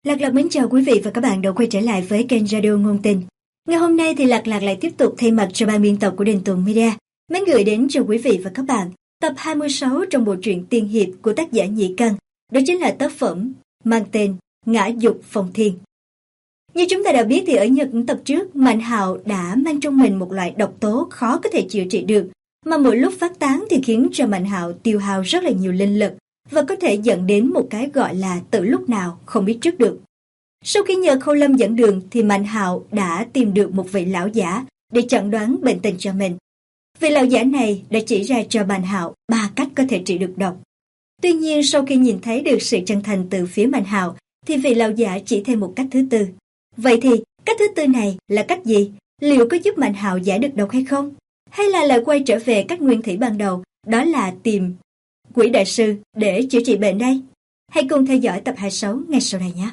Lạc Lạc mến chào quý vị và các bạn đã quay trở lại với kênh Radio Ngôn Tình. Ngày hôm nay thì Lạc Lạc lại tiếp tục thay mặt cho ban biên tập của Đình Tùng Media mến gửi đến cho quý vị và các bạn tập 26 trong bộ truyện tiên hiệp của tác giả Nhĩ Căn. Đó chính là tác phẩm mang tên Ngã Dục Phong Thiên. Như chúng ta đã biết thì ở những tập trước, Mạnh Hạo đã mang trong mình một loại độc tố khó có thể chữa trị được, mà mỗi lúc phát tán thì khiến cho Mạnh Hạo tiêu hao rất là nhiều linh lực và có thể dẫn đến một cái gọi là tự lúc nào không biết trước được. Sau khi nhờ Khâu Lâm dẫn đường thì Mạnh Hạo đã tìm được một vị lão giả để chẩn đoán bệnh tình cho mình. Vị lão giả này đã chỉ ra cho Mạnh Hạo 3 cách có thể trị được độc. Tuy nhiên sau khi nhìn thấy được sự chân thành từ phía Mạnh Hạo thì vị lão giả chỉ thêm một cách thứ tư. Vậy thì cách thứ tư này là cách gì? Liệu có giúp Mạnh Hạo giải được độc hay không? Hay là lại quay trở về cách nguyên thủy ban đầu, đó là tìm Quỷ Đại Sư để chữa trị bệnh đây? Hãy cùng theo dõi tập 26 ngay sau đây nhé!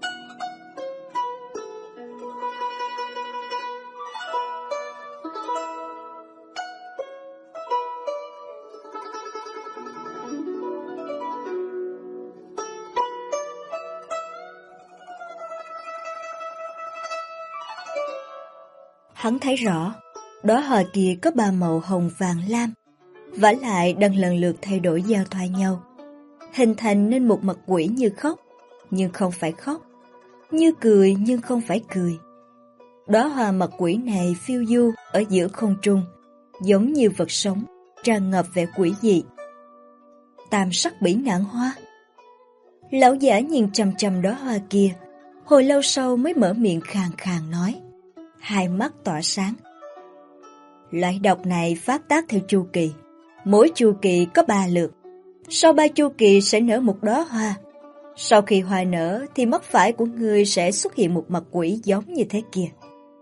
Hắn thấy rõ, đóa hoa kia có 3 màu hồng vàng lam, vả lại đang lần lượt thay đổi giao thoa nhau, hình thành nên một mặt quỷ như khóc, nhưng không phải khóc, như cười nhưng không phải cười. Đóa hoa mặt quỷ này phiêu du ở giữa không trung, giống như vật sống, tràn ngập vẻ quỷ dị. Tam sắc bỉ ngạn hoa. Lão giả nhìn chằm chằm đóa hoa kia, hồi lâu sau mới mở miệng khàn khàn nói, hai mắt tỏa sáng. Loại độc này phát tác theo chu kỳ, mỗi chu kỳ có 3 lượt. Sau 3 chu kỳ sẽ nở một đóa hoa. Sau khi hoa nở thì mắt phải của ngươi sẽ xuất hiện một mặt quỷ giống như thế kia.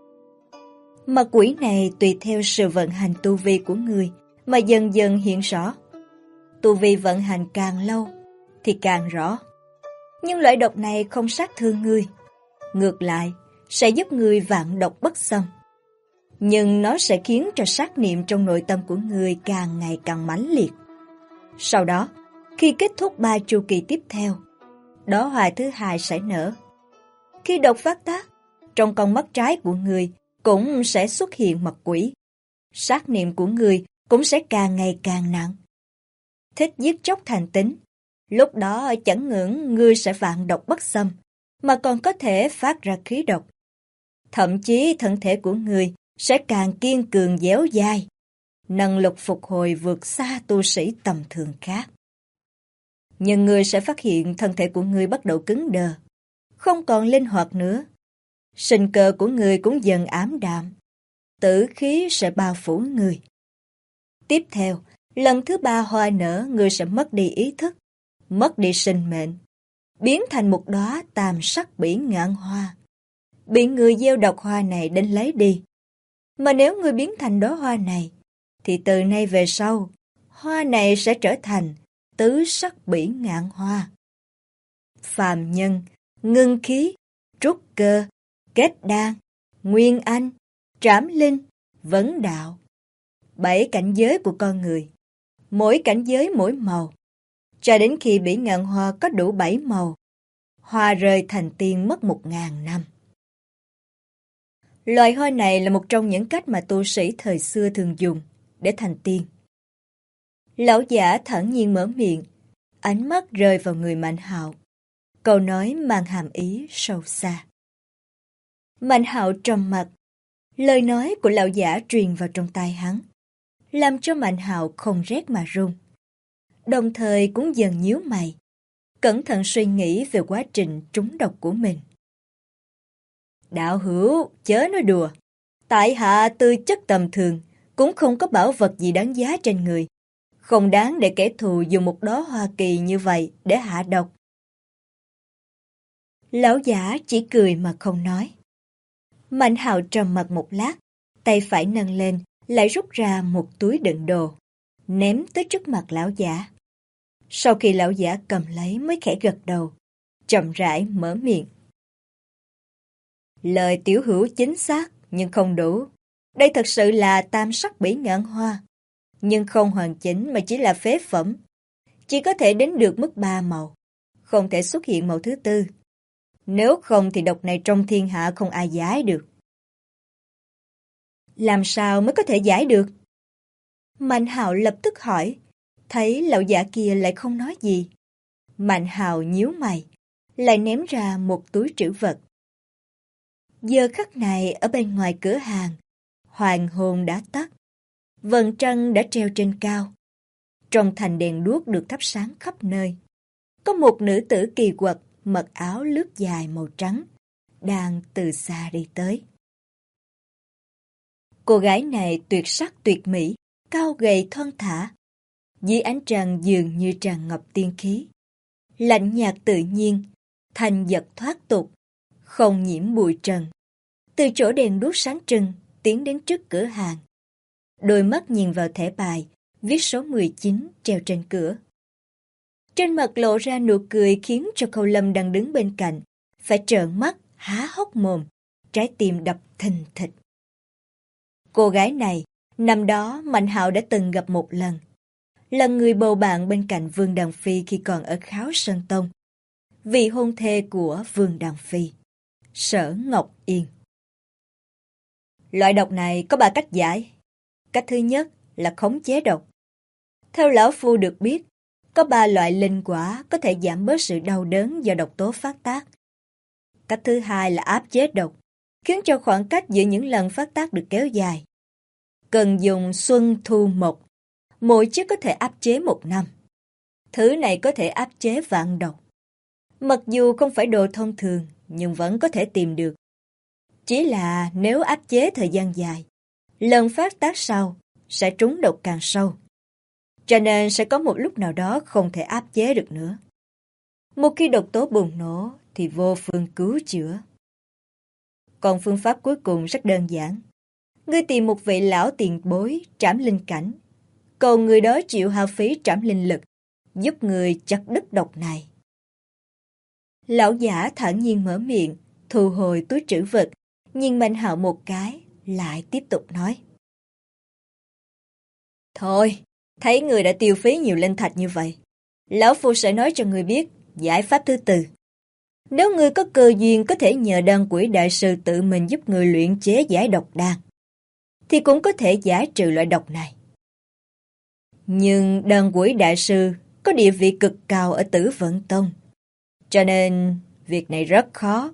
Mặt quỷ này tùy theo sự vận hành tu vi của ngươi mà dần dần hiện rõ. Tu vi vận hành càng lâu thì càng rõ. Nhưng loại độc này không sát thương ngươi, ngược lại sẽ giúp ngươi vạn độc bất xâm. Nhưng nó sẽ khiến cho sát niệm trong nội tâm của ngươi càng ngày càng mãnh liệt. Sau đó, khi kết thúc 3 chu kỳ tiếp theo, đóa hoa thứ hai sẽ nở. Khi độc phát tác, trong con mắt trái của ngươi cũng sẽ xuất hiện mặt quỷ. Sát niệm của ngươi cũng sẽ càng ngày càng nặng. Thích giết chóc thành tính, lúc đó chẳng những ngươi sẽ vạn độc bất xâm, mà còn có thể phát ra khí độc. Thậm chí thân thể của ngươi sẽ càng kiên cường dẻo dai, năng lực phục hồi vượt xa tu sĩ tầm thường khác. Nhưng ngươi sẽ phát hiện thân thể của ngươi bắt đầu cứng đờ, không còn linh hoạt nữa. Sinh cơ của ngươi cũng dần ảm đạm, tử khí sẽ bao phủ ngươi. Tiếp theo, lần thứ 3 hoa nở, ngươi sẽ mất đi ý thức, mất đi sinh mệnh, biến thành một đóa tam sắc bỉ ngạn hoa, bị người gieo độc hoa này đến lấy đi. Mà nếu ngươi biến thành đóa hoa này, thì từ nay về sau, hoa này sẽ trở thành tứ sắc bỉ ngạn hoa. Phàm nhân, ngưng khí, trúc cơ, kết đan, nguyên anh, trảm linh, vấn đạo. 7 cảnh giới của con người, mỗi cảnh giới mỗi màu. Cho đến khi bỉ ngạn hoa có đủ 7 màu, hoa rơi thành tiên mất 1000 năm. Loài hoa này là một trong những cách mà tu sĩ thời xưa thường dùng để thành tiên. Lão giả thản nhiên mở miệng, ánh mắt rơi vào người Mạnh Hạo. Câu nói mang hàm ý sâu xa. Mạnh Hạo trầm mặc, lời nói của lão giả truyền vào trong tai hắn, làm cho Mạnh Hạo không rét mà run. Đồng thời cũng dần nhíu mày, cẩn thận suy nghĩ về quá trình trúng độc của mình. Đạo hữu, chớ nói đùa. Tại hạ tư chất tầm thường, cũng không có bảo vật gì đáng giá trên người. Không đáng để kẻ thù dùng một đóa hoa kỳ như vậy để hạ độc. Lão giả chỉ cười mà không nói. Mạnh Hạo trầm mặc một lát, tay phải nâng lên, lại rút ra một túi đựng đồ, ném tới trước mặt lão giả. Sau khi lão giả cầm lấy mới khẽ gật đầu, chậm rãi mở miệng. Lời tiểu hữu chính xác, nhưng không đủ. Đây thật sự là tam sắc bỉ ngạn hoa, nhưng không hoàn chỉnh mà chỉ là phế phẩm. Chỉ có thể đến được mức 3 màu, không thể xuất hiện màu thứ tư. Nếu không thì độc này trong thiên hạ không ai giải được. Làm sao mới có thể giải được? Mạnh Hạo lập tức hỏi, thấy lão giả kia lại không nói gì. Mạnh Hạo nhíu mày, lại ném ra một túi trữ vật. Giờ khắc này ở bên ngoài cửa hàng, hoàng hôn đã tắt, vầng trăng đã treo trên cao. Trong thành đèn đuốc được thắp sáng khắp nơi. Có một nữ tử kỳ quặc mặc áo lướt dài màu trắng, đang từ xa đi tới. Cô gái này tuyệt sắc tuyệt mỹ, cao gầy thon thả. Dưới ánh trăng dường như tràn ngập tiên khí. Lạnh nhạt tự nhiên, thanh giật thoát tục, không nhiễm bụi trần. Từ chỗ đèn đuốc sáng trưng, tiến đến trước cửa hàng. Đôi mắt nhìn vào thẻ bài, viết số 19 treo trên cửa. Trên mặt lộ ra nụ cười khiến cho Khâu Lâm đang đứng bên cạnh phải trợn mắt, há hốc mồm, trái tim đập thình thịch. Cô gái này, năm đó Mạnh Hạo đã từng gặp một lần. Là người bầu bạn bên cạnh Vương Đằng Phi khi còn ở Kháo Sơn Tông. Vị hôn thê của Vương Đằng Phi, Sở Ngọc Yên. Loại độc này có 3 cách giải. Cách thứ nhất là khống chế độc. Theo lão phu được biết, có 3 loại linh quả có thể giảm bớt sự đau đớn do độc tố phát tác. Cách thứ hai là áp chế độc, khiến cho khoảng cách giữa những lần phát tác được kéo dài. Cần dùng xuân thu mộc, mỗi chiếc có thể áp chế 1 năm. Thứ này có thể áp chế vạn độc. Mặc dù không phải đồ thông thường, nhưng vẫn có thể tìm được. Chỉ là nếu áp chế thời gian dài, lần phát tác sau sẽ trúng độc càng sâu. Cho nên sẽ có một lúc nào đó không thể áp chế được nữa. Một khi độc tố bùng nổ thì vô phương cứu chữa. Còn phương pháp cuối cùng rất đơn giản. Ngươi tìm một vị lão tiền bối trảm linh cảnh, cầu người đó chịu hao phí trảm linh lực, giúp người chặt đứt độc này. Lão giả thản nhiên mở miệng, thu hồi túi trữ vật, nhìn Mạnh Hạo một cái, lại tiếp tục nói. Thôi, thấy người đã tiêu phí nhiều linh thạch như vậy, lão phu sẽ nói cho người biết giải pháp thứ tư. Nếu ngươi có cơ duyên có thể nhờ Đan Quỷ đại sư tự mình giúp người luyện chế giải độc đan, thì cũng có thể giải trừ loại độc này. Nhưng Đan Quỷ đại sư có địa vị cực cao ở Tử Vận Tông, cho nên việc này rất khó.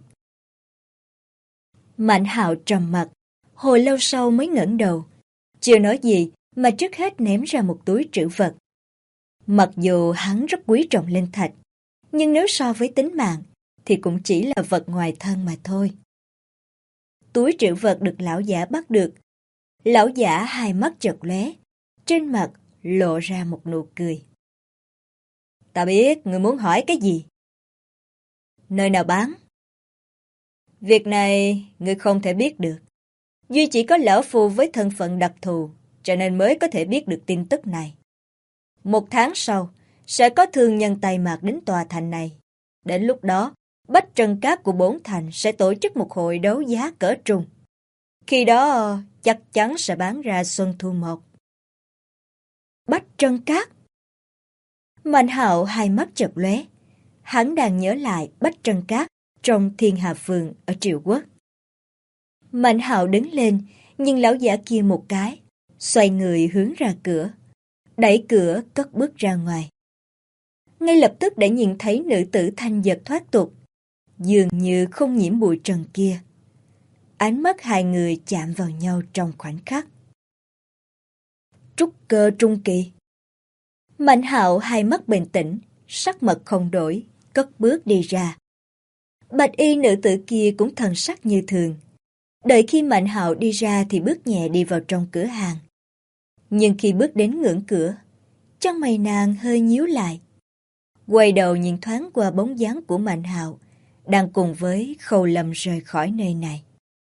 Mạnh Hạo trầm mặt, hồi lâu sau mới ngẩng đầu, chưa nói gì mà trước hết ném ra một túi trữ vật. Mặc dù hắn rất quý trọng linh thạch, nhưng nếu so với tính mạng thì cũng chỉ là vật ngoài thân mà thôi. Túi trữ vật được lão giả bắt được. Lão giả hai mắt chợt lóe, trên mặt lộ ra một nụ cười. Ta biết người muốn hỏi cái gì. Nơi nào bán? Việc này người không thể biết được. Duy chỉ có lão phu với thân phận đặc thù, cho nên mới có thể biết được tin tức này. 1 tháng sau, sẽ có thương nhân Tây Mạc đến tòa thành này. Đến lúc đó, Bách Trân Các của 4 thành sẽ tổ chức một hội đấu giá cỡ trung. Khi đó, chắc chắn sẽ bán ra xuân thu mộc. Bách Trân Các? Mạnh Hạo hai mắt chợt lóe. Hắn đang nhớ lại Bách Trân Các trong Thiên Hà Phường ở Triệu Quốc. Mạnh Hạo đứng lên, nhìn lão giả kia một cái, xoay người hướng ra cửa, đẩy cửa cất bước ra ngoài. Ngay lập tức đã nhìn thấy nữ tử thanh giật thoát tục, dường như không nhiễm bụi trần kia. Ánh mắt hai người chạm vào nhau trong khoảnh khắc. Trúc cơ trung kỳ. Mạnh Hạo hai mắt bình tĩnh, sắc mặt không đổi, cất bước đi ra. Bạch y nữ tử kia cũng thần sắc như thường. Đợi khi Mạnh Hạo đi ra thì bước nhẹ đi vào trong cửa hàng. Nhưng khi bước đến ngưỡng cửa, chân mày nàng hơi nhíu lại. Quay đầu nhìn thoáng qua bóng dáng của Mạnh Hạo, đang cùng với Khâu Lâm rời khỏi nơi này.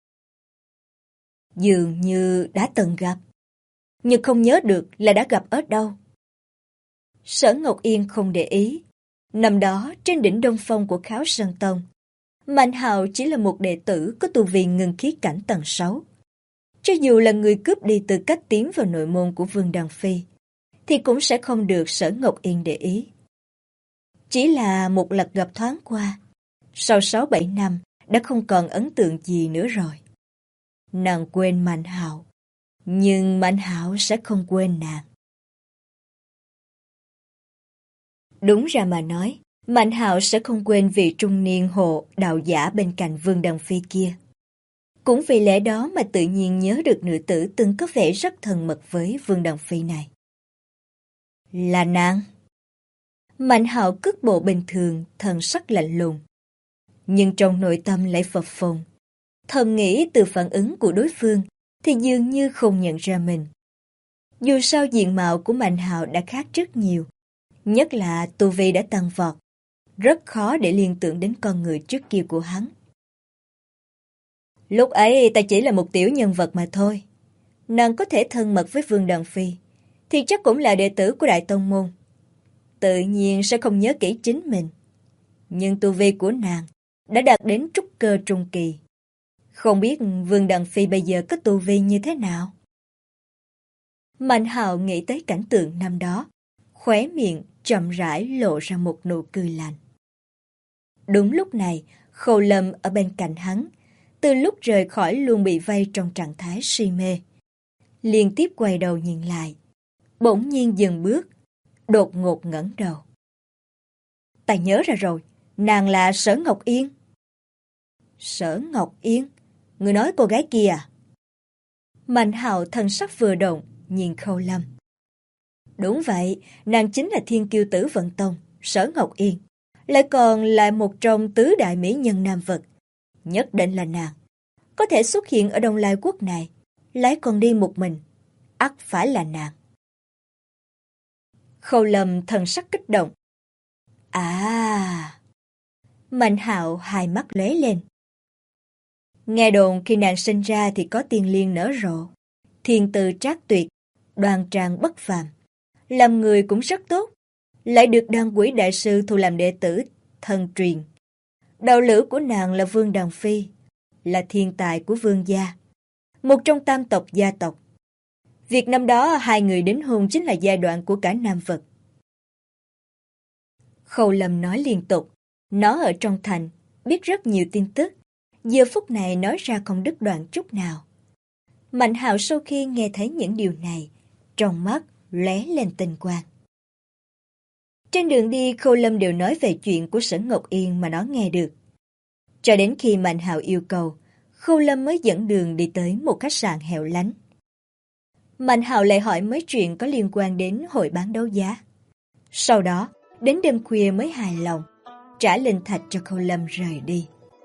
Dường như đã từng gặp, nhưng không nhớ được là đã gặp ở đâu. Sở Ngọc Yên không để ý. Năm đó trên đỉnh Đông Phong của Kháo Sơn Tông, Mạnh Hạo chỉ là một đệ tử có tu vi ngưng khí cảnh tầng 6. Cho dù là người cướp đi tư cách tiến vào nội môn của Vương Đằng Phi, thì cũng sẽ không được Sở Ngọc Yên để ý. Chỉ là một lần gặp thoáng qua, sau 6-7 năm đã không còn ấn tượng gì nữa rồi. Nàng quên Mạnh Hạo, nhưng Mạnh Hạo sẽ không quên nàng. Đúng ra mà nói, Mạnh Hạo sẽ không quên vị trung niên hộ đạo giả bên cạnh Vương Đằng Phi kia. Cũng vì lẽ đó mà tự nhiên nhớ được nữ tử từng có vẻ rất thân mật với Vương Đằng Phi này. Là nàng. Mạnh Hạo cước bộ bình thường, thần sắc lạnh lùng. Nhưng trong nội tâm lại phập phồng. Thầm nghĩ từ phản ứng của đối phương thì dường như không nhận ra mình. Dù sao diện mạo của Mạnh Hạo đã khác rất nhiều. Nhất là tu vi đã tăng vọt. Rất khó để liên tưởng đến con người trước kia của hắn. Lúc ấy ta chỉ là một tiểu nhân vật mà thôi. Nàng có thể thân mật với Vương Đằng Phi thì chắc cũng là đệ tử của Đại Tông Môn. Tự nhiên sẽ không nhớ kỹ chính mình. Nhưng tu vi của nàng đã đạt đến trúc cơ trung kỳ. Không biết Vương Đằng Phi bây giờ có tu vi như thế nào? Mạnh Hạo nghĩ tới cảnh tượng năm đó, khóe miệng chậm rãi lộ ra một nụ cười lạnh. Đúng lúc này, Khâu Lâm ở bên cạnh hắn, từ lúc rời khỏi luôn bị vây trong trạng thái si mê. Liên tiếp quay đầu nhìn lại, bỗng nhiên dừng bước, đột ngột ngẩng đầu. Ta nhớ ra rồi, nàng là Sở Ngọc Yên. Sở Ngọc Yên? Người nói cô gái kia à? Mạnh Hạo thần sắc vừa động, nhìn Khâu Lâm. Đúng vậy, nàng chính là thiên kiêu tử vận tông, Sở Ngọc Yên. Lại còn là một trong tứ đại mỹ nhân nam vật. Nhất định là nàng. Có thể xuất hiện ở Đông Lai quốc này, lại còn đi một mình. Ắt phải là nàng. Khâu Lâm thần sắc kích động. À! Mạnh Hạo hai mắt lóe lên. Nghe đồn khi nàng sinh ra thì có tiên liên nở rộ. Thiên tư trác tuyệt, đoan trang bất phàm. Làm người cũng rất tốt. Lại được Đan Quỷ đại sư thu làm đệ tử thân truyền. Đạo lữ của nàng là Vương Đằng Phi, là thiên tài của Vương gia, một trong tam tộc gia tộc. Việc năm đó hai người đính hôn chính là giai đoạn của cả nam vật. Khâu Lâm nói liên tục, nó ở trong thành, biết rất nhiều tin tức, giờ phút này nói ra không đứt đoạn chút nào. Mạnh Hạo sau khi nghe thấy những điều này, trong mắt lóe lên tinh quang. Trên đường đi Khâu Lâm đều nói về chuyện của Sở Ngọc Yên mà nó nghe được. Cho đến khi Mạnh Hạo yêu cầu, Khâu Lâm mới dẫn đường đi tới một khách sạn hẻo lánh. Mạnh Hạo lại hỏi mấy chuyện có liên quan đến hội bán đấu giá. Sau đó, đến đêm khuya mới hài lòng, trả linh thạch cho Khâu Lâm rời đi.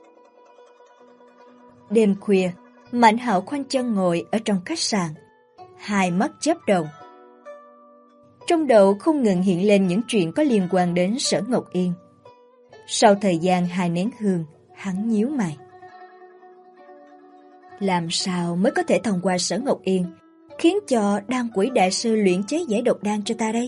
Đêm khuya, Mạnh Hạo khoanh chân ngồi ở trong khách sạn, hai mắt chớp động. Trong đầu không ngừng hiện lên những chuyện có liên quan đến Sở Ngọc Yên. Sau thời gian 2 nén hương, hắn nhíu mày. Làm sao mới có thể thông qua Sở Ngọc Yên, khiến cho Đan Quỷ đại sư luyện chế giải độc đan cho ta đây?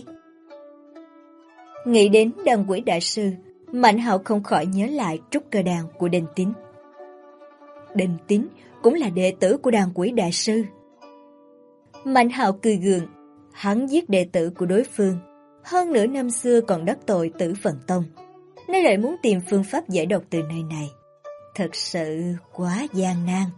Nghĩ đến Đan Quỷ đại sư, Mạnh Hạo không khỏi nhớ lại trúc cơ đan của Đinh Tín. Đinh Tín cũng là đệ tử của Đan Quỷ đại sư. Mạnh Hạo cười gượng, hắn giết đệ tử của đối phương, hơn nữa năm xưa còn đắc tội Tử Vận Tông, nên lại muốn tìm phương pháp giải độc từ nơi này. Thật sự quá gian nan.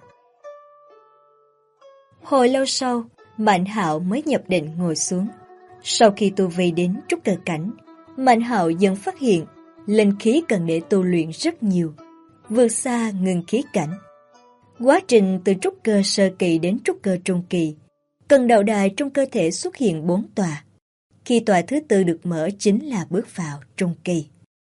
Hồi lâu sau, Mạnh Hạo mới nhập định ngồi xuống. Sau khi tu vi đến trúc cơ cảnh, Mạnh Hạo dần phát hiện linh khí cần để tu luyện rất nhiều, vượt xa ngưng khí cảnh. Quá trình từ trúc cơ sơ kỳ đến trúc cơ trung kỳ, cần đạo đài trong cơ thể xuất hiện 4 tòa. Khi tòa thứ 4 được mở chính là bước vào trung kỳ.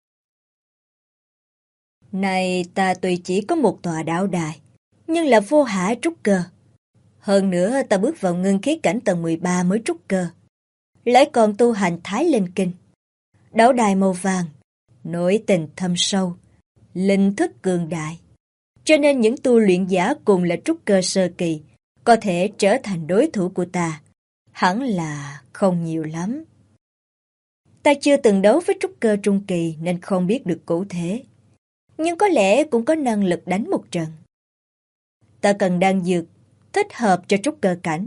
Này ta tuy chỉ có một tòa đạo đài, nhưng là vô hạ trúc cơ. Hơn nữa ta bước vào ngưng khí cảnh tầng 13 mới trúc cơ. Lại còn tu hành Thái Linh Kinh. Đạo đài màu vàng, nổi tình thâm sâu, linh thức cường đại. Cho nên những tu luyện giả cùng là trúc cơ sơ kỳ có thể trở thành đối thủ của ta, hẳn là không nhiều lắm. Ta chưa từng đấu với trúc cơ trung kỳ nên không biết được cụ thể, nhưng có lẽ cũng có năng lực đánh một trận. Ta cần đan dược thích hợp cho trúc cơ cảnh.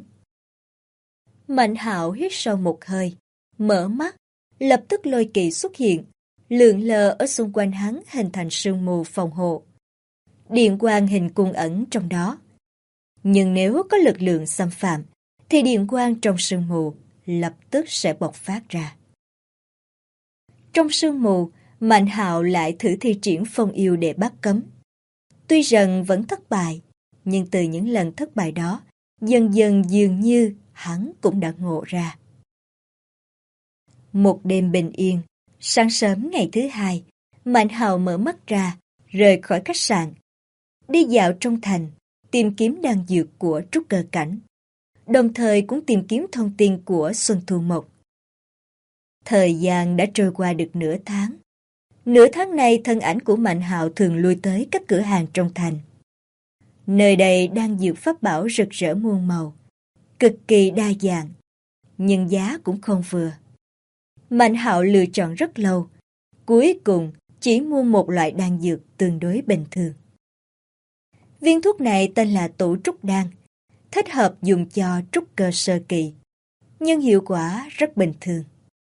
Mạnh Hạo hít sâu một hơi, mở mắt, lập tức lôi kỳ xuất hiện, lượn lờ ở xung quanh hắn hình thành sương mù phòng hộ. Điện quang hình cung ẩn trong đó. Nhưng nếu có lực lượng xâm phạm, thì điện quang trong sương mù lập tức sẽ bộc phát ra. Trong sương mù, Mạnh Hạo lại thử thi triển phong yêu để bắt cấm. Tuy rằng vẫn thất bại, nhưng từ những lần thất bại đó, dần dần dường như hắn cũng đã ngộ ra. Một đêm bình yên, sáng sớm ngày thứ hai, Mạnh Hạo mở mắt ra, rời khỏi khách sạn, đi dạo trong thành, tìm kiếm đan dược của trúc cơ cảnh, đồng thời cũng tìm kiếm thông tin của Xuân Thu Mộc. Thời gian đã trôi qua được nửa tháng. Nửa tháng này thân ảnh của Mạnh Hạo thường lui tới các cửa hàng trong thành. Nơi đây đan dược pháp bảo rực rỡ muôn màu, cực kỳ đa dạng, nhưng giá cũng không vừa. Mạnh Hạo lựa chọn rất lâu, cuối cùng chỉ mua một loại đan dược tương đối bình thường. Viên thuốc này tên là Tụ Trúc Đan, thích hợp dùng cho trúc cơ sơ kỳ, nhưng hiệu quả rất bình thường.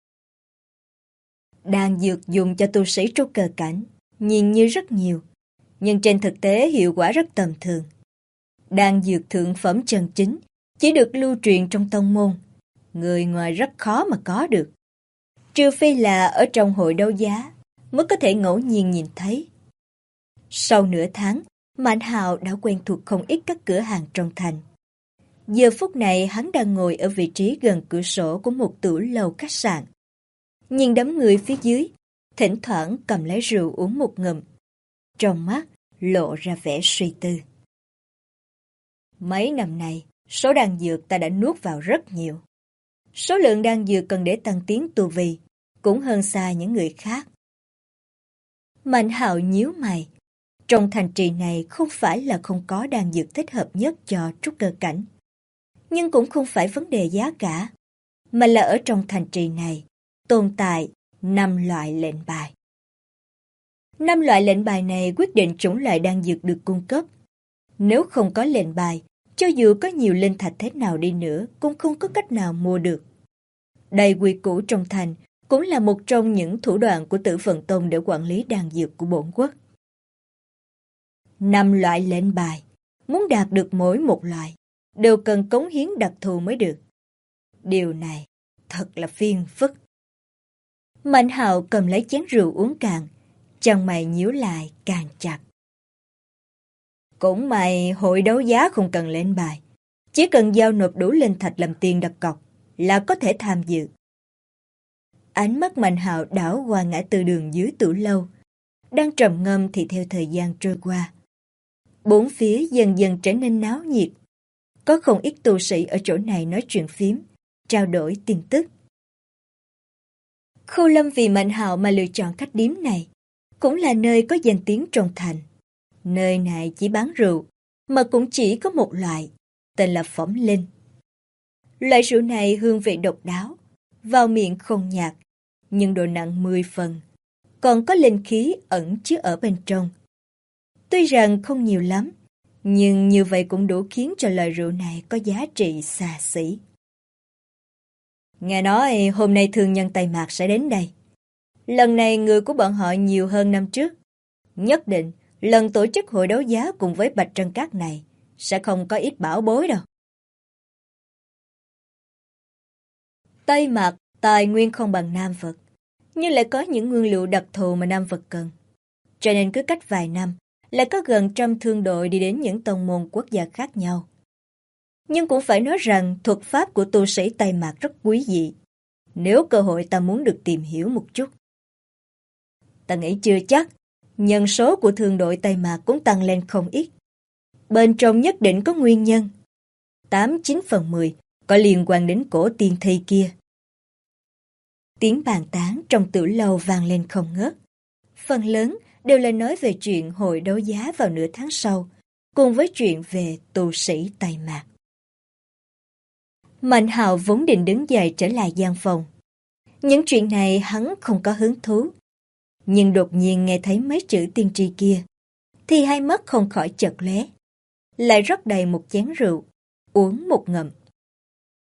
Đan dược dùng cho tu sĩ trúc cơ cảnh, nhìn như rất nhiều, nhưng trên thực tế hiệu quả rất tầm thường. Đan dược thượng phẩm chân chính chỉ được lưu truyền trong tông môn, người ngoài rất khó mà có được. Trừ phi là ở trong hội đấu giá mới có thể ngẫu nhiên nhìn thấy. Sau nửa tháng, Mạnh Hạo đã quen thuộc không ít các cửa hàng trong thành. Giờ phút này hắn đang ngồi ở vị trí gần cửa sổ của một tửu lầu khách sạn. Nhìn đám người phía dưới, thỉnh thoảng cầm lấy rượu uống một ngụm. Trong mắt lộ ra vẻ suy tư. Mấy năm nay, số đan dược ta đã nuốt vào rất nhiều. Số lượng đan dược cần để tăng tiến tu vi cũng hơn xa những người khác. Mạnh Hạo nhíu mày. Trong thành trì này không phải là không có đan dược thích hợp nhất cho trúc cơ cảnh. Nhưng cũng không phải vấn đề giá cả, mà là ở trong thành trì này tồn tại 5 loại lệnh bài. 5 loại lệnh bài này quyết định chủng loại đan dược được cung cấp. Nếu không có lệnh bài, cho dù có nhiều linh thạch thế nào đi nữa cũng không có cách nào mua được. Đây quy củ trong thành cũng là một trong những thủ đoạn của Tử Vận Tông để quản lý đan dược của bổn quốc. 5 loại lệnh bài, muốn đạt được mỗi một loại, đều cần cống hiến đặc thù mới được. Điều này thật là phiền phức. Mạnh Hạo cầm lấy chén rượu uống cạn, chân mày nhíu lại càng chặt. Cũng may hội đấu giá không cần lệnh bài, chỉ cần giao nộp đủ linh thạch làm tiền đặt cọc là có thể tham dự. Ánh mắt Mạnh Hạo đảo qua ngã tư đường dưới tửu lâu, đang trầm ngâm thì theo thời gian trôi qua. Bốn phía dần dần trở nên náo nhiệt. Có không ít tu sĩ ở chỗ này nói chuyện phím, trao đổi tin tức. Khâu Lâm vì Mạnh Hạo mà lựa chọn khách điếm này, cũng là nơi có danh tiếng trong thành. Nơi này chỉ bán rượu, mà cũng chỉ có một loại, tên là Phẩm Linh. Loại rượu này hương vị độc đáo, vào miệng không nhạt, nhưng độ nặng 10 phần, còn có linh khí ẩn chứa ở bên trong. Tuy rằng không nhiều lắm, nhưng như vậy cũng đủ khiến cho loại rượu này có giá trị xa xỉ. Nghe nói hôm nay thương nhân Tây Mạc sẽ đến đây. Lần này người của bọn họ nhiều hơn năm trước. Nhất định lần tổ chức hội đấu giá cùng với Bạch Trân Các này sẽ không có ít bảo bối đâu. Tây Mạc tài nguyên không bằng Nam Vực, nhưng lại có những nguyên liệu đặc thù mà Nam Vực cần. Cho nên cứ cách vài năm lại có gần 100 thương đội đi đến những tông môn quốc gia khác nhau. Nhưng cũng phải nói rằng thuật pháp của tu sĩ Tây Mạc rất quý dị. Nếu cơ hội ta muốn được tìm hiểu một chút. Ta nghĩ chưa chắc, nhân số của thương đội Tây Mạc cũng tăng lên không ít. Bên trong nhất định có nguyên nhân. 8-9 phần 10 có liên quan đến cổ tiên thi kia. Tiếng bàn tán trong tửu lâu vang lên không ngớt. Phần lớn đều là nói về chuyện hội đấu giá vào nửa tháng sau, cùng với chuyện về tu sĩ Tây Mạc. Mạnh Hạo vốn định đứng dậy trở lại gian phòng. Những chuyện này hắn không có hứng thú. Nhưng đột nhiên nghe thấy mấy chữ tiên tri kia, thì hai mắt không khỏi chợt lóe. Lại rót đầy một chén rượu, uống một ngụm.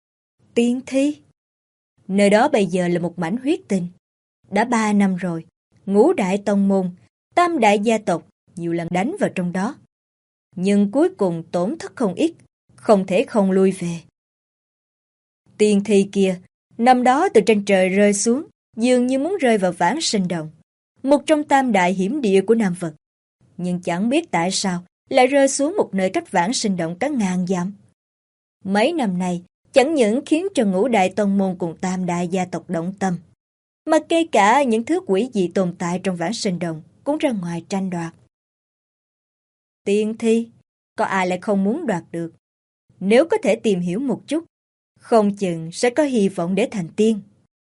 Tiên thi? Nơi đó bây giờ là một mảnh huyết tinh. Đã 3 năm rồi, ngũ đại tông môn, tam đại gia tộc nhiều lần đánh vào trong đó. Nhưng cuối cùng tổn thất không ít, không thể không lui về. Tiên thi kia, năm đó từ trên trời rơi xuống, dường như muốn rơi vào Vãng Sinh Động, một trong tam đại hiểm địa của Nam Vực. Nhưng chẳng biết tại sao lại rơi xuống một nơi cách Vãng Sinh Động cả ngàn dặm. Mấy năm nay, chẳng những khiến cho ngũ đại tông môn cùng tam đại gia tộc động tâm, mà kể cả những thứ quỷ dị tồn tại trong Vãng Sinh Động cũng ra ngoài tranh đoạt. Tiên thi, có ai lại không muốn đoạt được? Nếu có thể tìm hiểu một chút, không chừng sẽ có hy vọng để thành tiên.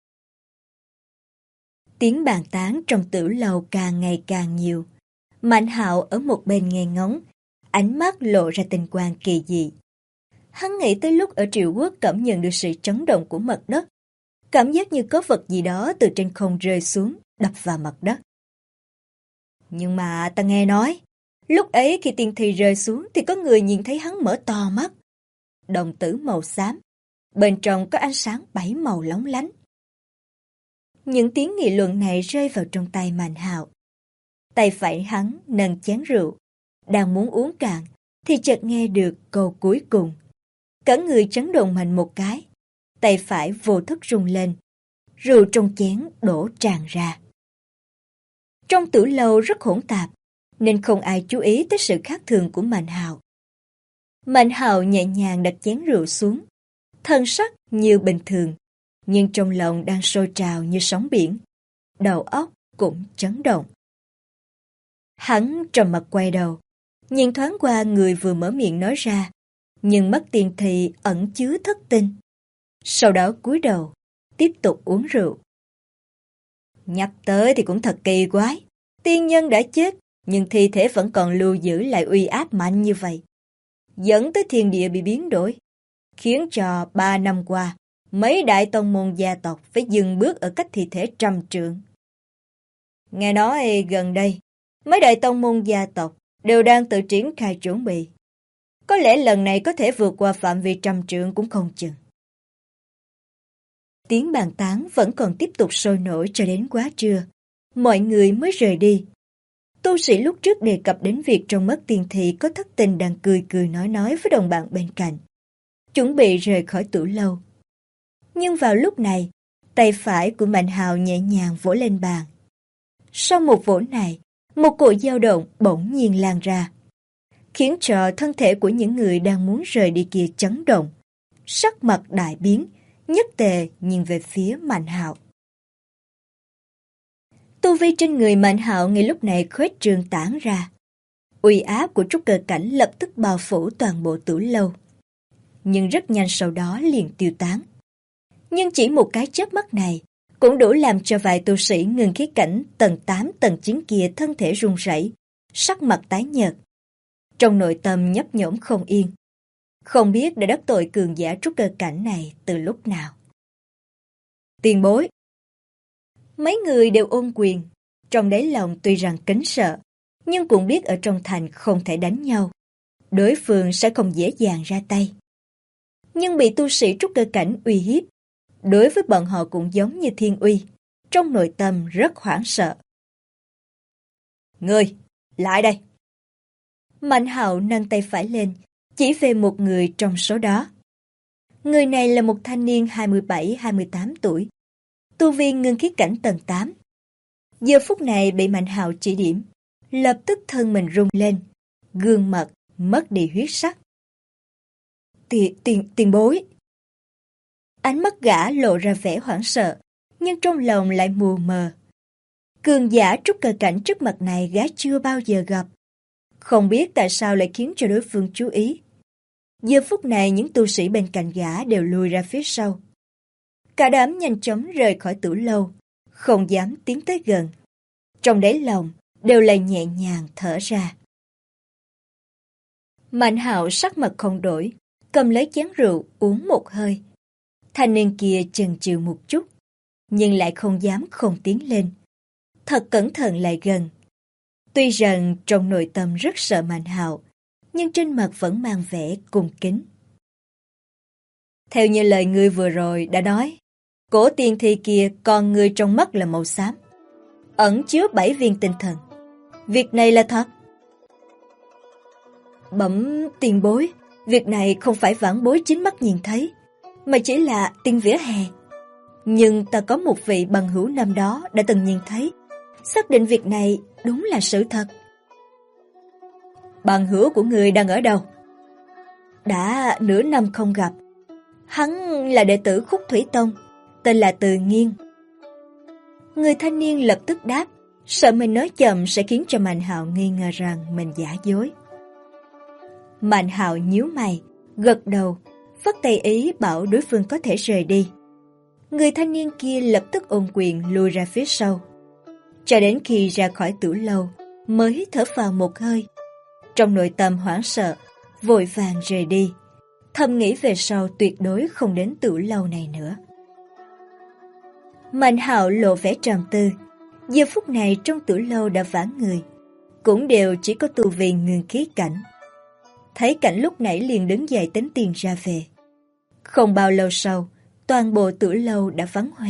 Tiếng bàn tán trong tử lầu càng ngày càng nhiều. Mạnh Hạo ở một bên nghe ngóng, ánh mắt lộ ra tình quang kỳ dị. Hắn nghĩ tới lúc ở Triệu Quốc cảm nhận được sự chấn động của mặt đất, cảm giác như có vật gì đó từ trên không rơi xuống, đập vào mặt đất. Nhưng mà ta nghe nói, lúc ấy khi tiên thi rơi xuống thì có người nhìn thấy hắn mở to mắt. Đồng tử màu xám, bên trong có ánh sáng 7 màu lóng lánh. Những tiếng nghị luận này rơi vào trong tay Mạnh Hạo. Tay phải hắn nâng chén rượu, đang muốn uống cạn thì chợt nghe được câu cuối cùng. Cả người chấn động mạnh một cái, tay phải vô thức rung lên, rượu trong chén đổ tràn ra. Trong tử lâu rất hỗn tạp, nên không ai chú ý tới sự khác thường của Mạnh Hạo. Mạnh Hạo nhẹ nhàng đặt chén rượu xuống, thân sắc như bình thường, nhưng trong lòng đang sôi trào như sóng biển, đầu óc cũng chấn động. Hắn trầm mặt quay đầu, nhìn thoáng qua người vừa mở miệng nói ra, nhưng mắt tiên thi ẩn chứa thất tinh. Sau đó cúi đầu, tiếp tục uống rượu. Nhắc tới thì cũng thật kỳ quái, tiên nhân đã chết, nhưng thi thể vẫn còn lưu giữ lại uy áp mạnh như vậy, dẫn tới thiên địa bị biến đổi, khiến cho 3 năm qua, mấy đại tông môn gia tộc phải dừng bước ở cách thi thể 100 trượng. Nghe nói gần đây, mấy đại tông môn gia tộc đều đang tự triển khai chuẩn bị. Có lẽ lần này có thể vượt qua phạm vi 100 trượng cũng không chừng. Tiếng bàn tán vẫn còn tiếp tục sôi nổi cho đến quá trưa. Mọi người mới rời đi. Tu sĩ lúc trước đề cập đến việc trong mắt tiên thị có thất tình đang cười cười nói với đồng bạn bên cạnh, chuẩn bị rời khỏi tử lâu. Nhưng vào lúc này, tay phải của Mạnh Hạo nhẹ nhàng vỗ lên bàn. Sau một vỗ này, một cỗ dao động bỗng nhiên lan ra, khiến cho thân thể của những người đang muốn rời đi kia chấn động, sắc mặt đại biến, nhất tề nhìn về phía Mạnh Hạo. Tu vi trên người Mạnh Hạo ngay lúc này khuếch trương tản ra. Uy áp của trúc cơ cảnh lập tức bao phủ toàn bộ tử lâu. Nhưng rất nhanh sau đó liền tiêu tán. Nhưng chỉ một cái chớp mắt này cũng đủ làm cho vài tu sĩ ngừng khí cảnh tầng 8 tầng 9 kia thân thể run rẩy, sắc mặt tái nhợt. Trong nội tâm nhấp nhổm không yên. Không biết đã đắc tội cường giả trúc cơ cảnh này từ lúc nào. Tiền bối. Mấy người đều ôm quyền, trong đáy lòng tuy rằng kính sợ, nhưng cũng biết ở trong thành không thể đánh nhau. Đối phương sẽ không dễ dàng ra tay. Nhưng bị tu sĩ trúc cơ cảnh uy hiếp, đối với bọn họ cũng giống như thiên uy, trong nội tâm rất hoảng sợ. Ngươi, lại đây! Mạnh Hạo nâng tay phải lên, chỉ về một người trong số đó. Người này là một thanh niên 27-28 tuổi, tu vi ngưng khí cảnh tầng 8. Giờ phút này bị Mạnh Hạo chỉ điểm, lập tức thân mình rung lên, gương mặt mất đi huyết sắc. Tiền bối! Ánh mắt gã lộ ra vẻ hoảng sợ, nhưng trong lòng lại mù mờ. Cường giả trúc cơ cảnh trước mặt này gã chưa bao giờ gặp. Không biết tại sao lại khiến cho đối phương chú ý. Giờ phút này những tu sĩ bên cạnh gã đều lùi ra phía sau. Cả đám nhanh chóng rời khỏi tử lâu, không dám tiến tới gần. Trong đáy lòng đều là nhẹ nhàng thở ra. Mạnh Hạo sắc mặt không đổi, cầm lấy chén rượu uống một hơi. Thanh niên kia chần chừ một chút, nhưng lại không dám không tiến lên. Thật cẩn thận lại gần. Tuy rằng trong nội tâm rất sợ Mạnh Hạo, nhưng trên mặt vẫn mang vẻ cung kính. Theo như lời ngươi vừa rồi đã nói, cổ tiên thi kia con ngươi trong mắt là màu xám. ẩn chứa 7 viên tinh thần. Việc này là thật. Bẩm tiền bối, việc này không phải vãn bối chính mắt nhìn thấy, mà chỉ là tin vỉa hè. Nhưng ta có một vị bằng hữu năm đó đã từng nhìn thấy, xác định việc này đúng là sự thật. Bằng hữu của người đang ở đâu? Đã nửa năm không gặp. Hắn là đệ tử Khúc Thủy Tông, tên là Từ Nghiên. Người thanh niên lập tức đáp, sợ mình nói chậm sẽ khiến cho Mạnh Hạo nghi ngờ rằng mình giả dối. Mạnh Hạo nhíu mày, gật đầu, phất tay ý bảo đối phương có thể rời đi. Người thanh niên kia lập tức ôm quyền lùi ra phía sau. Cho đến khi ra khỏi tử lâu, mới thở phào một hơi. Trong nội tâm hoảng sợ, vội vàng rời đi, thầm nghĩ về sau tuyệt đối không đến tử lâu này nữa. Mạnh Hạo lộ vẻ trầm tư. Giờ phút này trong tử lâu đã vãn người, cũng đều chỉ có tu vi ngưng khí cảnh. Thấy cảnh lúc nãy liền đứng dậy tính tiền ra về. Không bao lâu sau, toàn bộ tử lâu đã vắng hoe.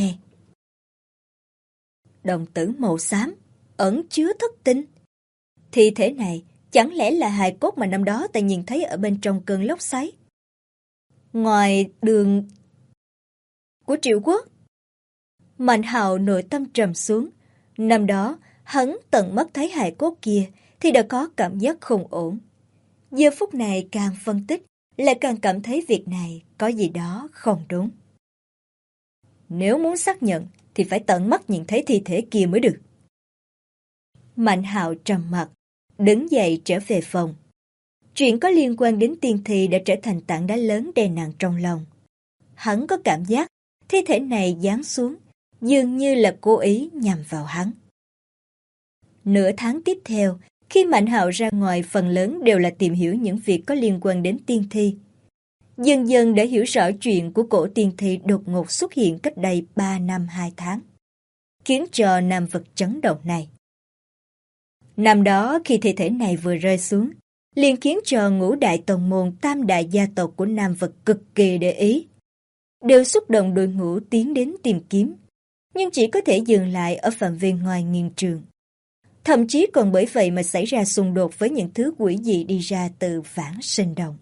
Đồng tử màu xám, ẩn chứa thất tinh. Thi thể này chẳng lẽ là hài cốt mà năm đó ta nhìn thấy ở bên trong cơn lốc xoáy? Ngoài đường của Triệu Quốc. Mạnh Hạo nội tâm trầm xuống. Năm đó, hắn tận mắt thấy hài cốt kia thì đã có cảm giác không ổn. Giờ phút này càng phân tích, lại càng cảm thấy việc này có gì đó không đúng. Nếu muốn xác nhận thì phải tận mắt nhìn thấy thi thể kia mới được. Mạnh Hạo trầm mặt, đứng dậy trở về phòng. Chuyện có liên quan đến tiên thi đã trở thành tảng đá lớn đè nặng trong lòng. Hắn có cảm giác thi thể này giáng xuống, dường như là cố ý nhằm vào hắn. Nửa tháng tiếp theo, khi Mạnh Hạo ra ngoài phần lớn đều là tìm hiểu những việc có liên quan đến tiên thi. Dần dần đã hiểu rõ chuyện của cổ tiên thi đột ngột xuất hiện cách đây 3 năm 2 tháng, khiến cho nam vật chấn động này. Năm đó khi thi thể này vừa rơi xuống, liền khiến cho ngũ đại tông môn tam đại gia tộc của nam vật cực kỳ để ý. Đều xúc động đội ngũ tiến đến tìm kiếm, nhưng chỉ có thể dừng lại ở phạm vi ngoài nghìn trường. Thậm chí còn bởi vậy mà xảy ra xung đột với những thứ quỷ dị đi ra từ Vãng Sinh Động.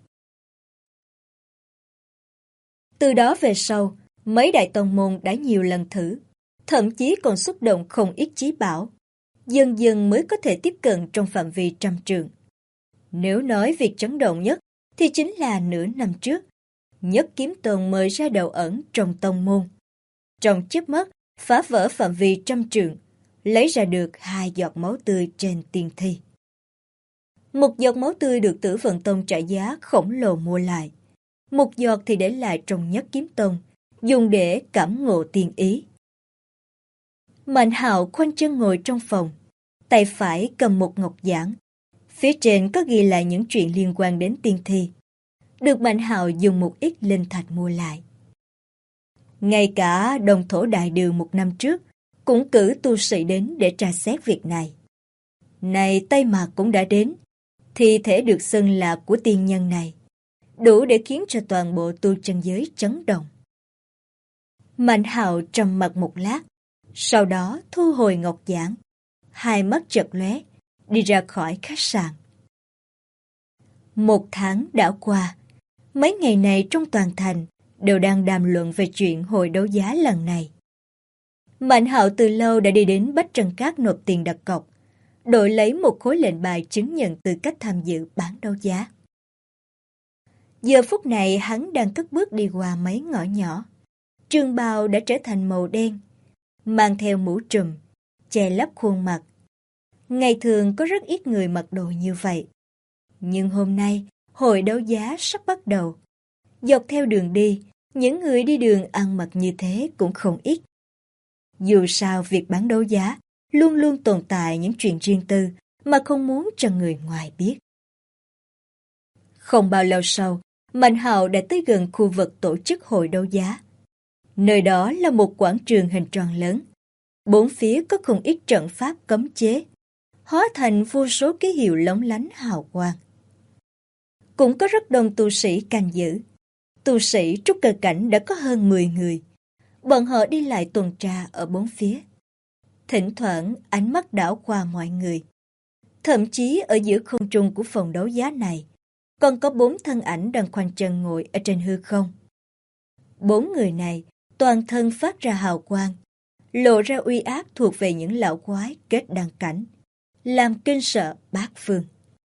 Từ đó về sau, mấy đại tông môn đã nhiều lần thử, thậm chí còn xúc động không ít chí bảo, dần dần mới có thể tiếp cận trong phạm vi trăm trường. Nếu nói việc chấn động nhất, thì chính là nửa năm trước, Nhất Kiếm Tông mời ra đầu ẩn trong tông môn. Trong chớp mắt, phá vỡ phạm vi trăm trường, lấy ra được 2 giọt máu tươi trên tiên thi. Một giọt máu tươi được Tử Vận Tông trả giá khổng lồ mua lại. Một giọt thì để lại trong Nhất Kiếm Tông, dùng để cảm ngộ tiên ý. Mạnh Hạo khoanh chân ngồi trong phòng, tay phải cầm một ngọc giản. Phía trên có ghi lại những chuyện liên quan đến tiên thi, được Mạnh Hạo dùng một ít linh thạch mua lại. Ngay cả Đồng Thổ Đại Đường một năm trước cũng cử tu sĩ đến để tra xét việc này. Này Tây Mạc cũng đã đến, thi thể được xưng là của tiên nhân này, đủ để khiến cho toàn bộ tu chân giới chấn động. Mạnh Hạo trầm mặc một lát, sau đó thu hồi ngọc giản, hai mắt chợt lóe, đi ra khỏi khách sạn. 1 tháng đã qua, mấy ngày này trong toàn thành đều đang đàm luận về chuyện hội đấu giá lần này. Mạnh Hạo từ lâu đã đi đến Bách Trần Các nộp tiền đặt cọc, đổi lấy một khối lệnh bài chứng nhận tư cách tham dự bán đấu giá. Giờ phút này hắn đang cất bước đi qua mấy ngõ nhỏ. Trường bào đã trở thành màu đen, mang theo mũ trùm, che lấp khuôn mặt. Ngày thường có rất ít người mặc đồ như vậy. Nhưng hôm nay, hội đấu giá sắp bắt đầu. Dọc theo đường đi, những người đi đường ăn mặc như thế cũng không ít. Dù sao việc bán đấu giá luôn luôn tồn tại những chuyện riêng tư mà không muốn cho người ngoài biết. Không bao lâu sau, Mạnh Hạo đã tới gần khu vực tổ chức hội đấu giá. Nơi đó là một quảng trường hình tròn lớn. Bốn phía có không ít trận pháp cấm chế, hóa thành vô số ký hiệu lóng lánh hào quang. Cũng có rất đông tu sĩ canh giữ. Tu sĩ trúc cơ cảnh đã có hơn 10 người. Bọn họ đi lại tuần tra ở bốn phía. Thỉnh thoảng ánh mắt đảo qua mọi người. Thậm chí ở giữa không trung của phòng đấu giá này, còn có 4 thân ảnh đang khoanh chân ngồi ở trên hư không. 4 người này toàn thân phát ra hào quang, lộ ra uy áp thuộc về những lão quái kết đăng cảnh, làm kinh sợ bát phương.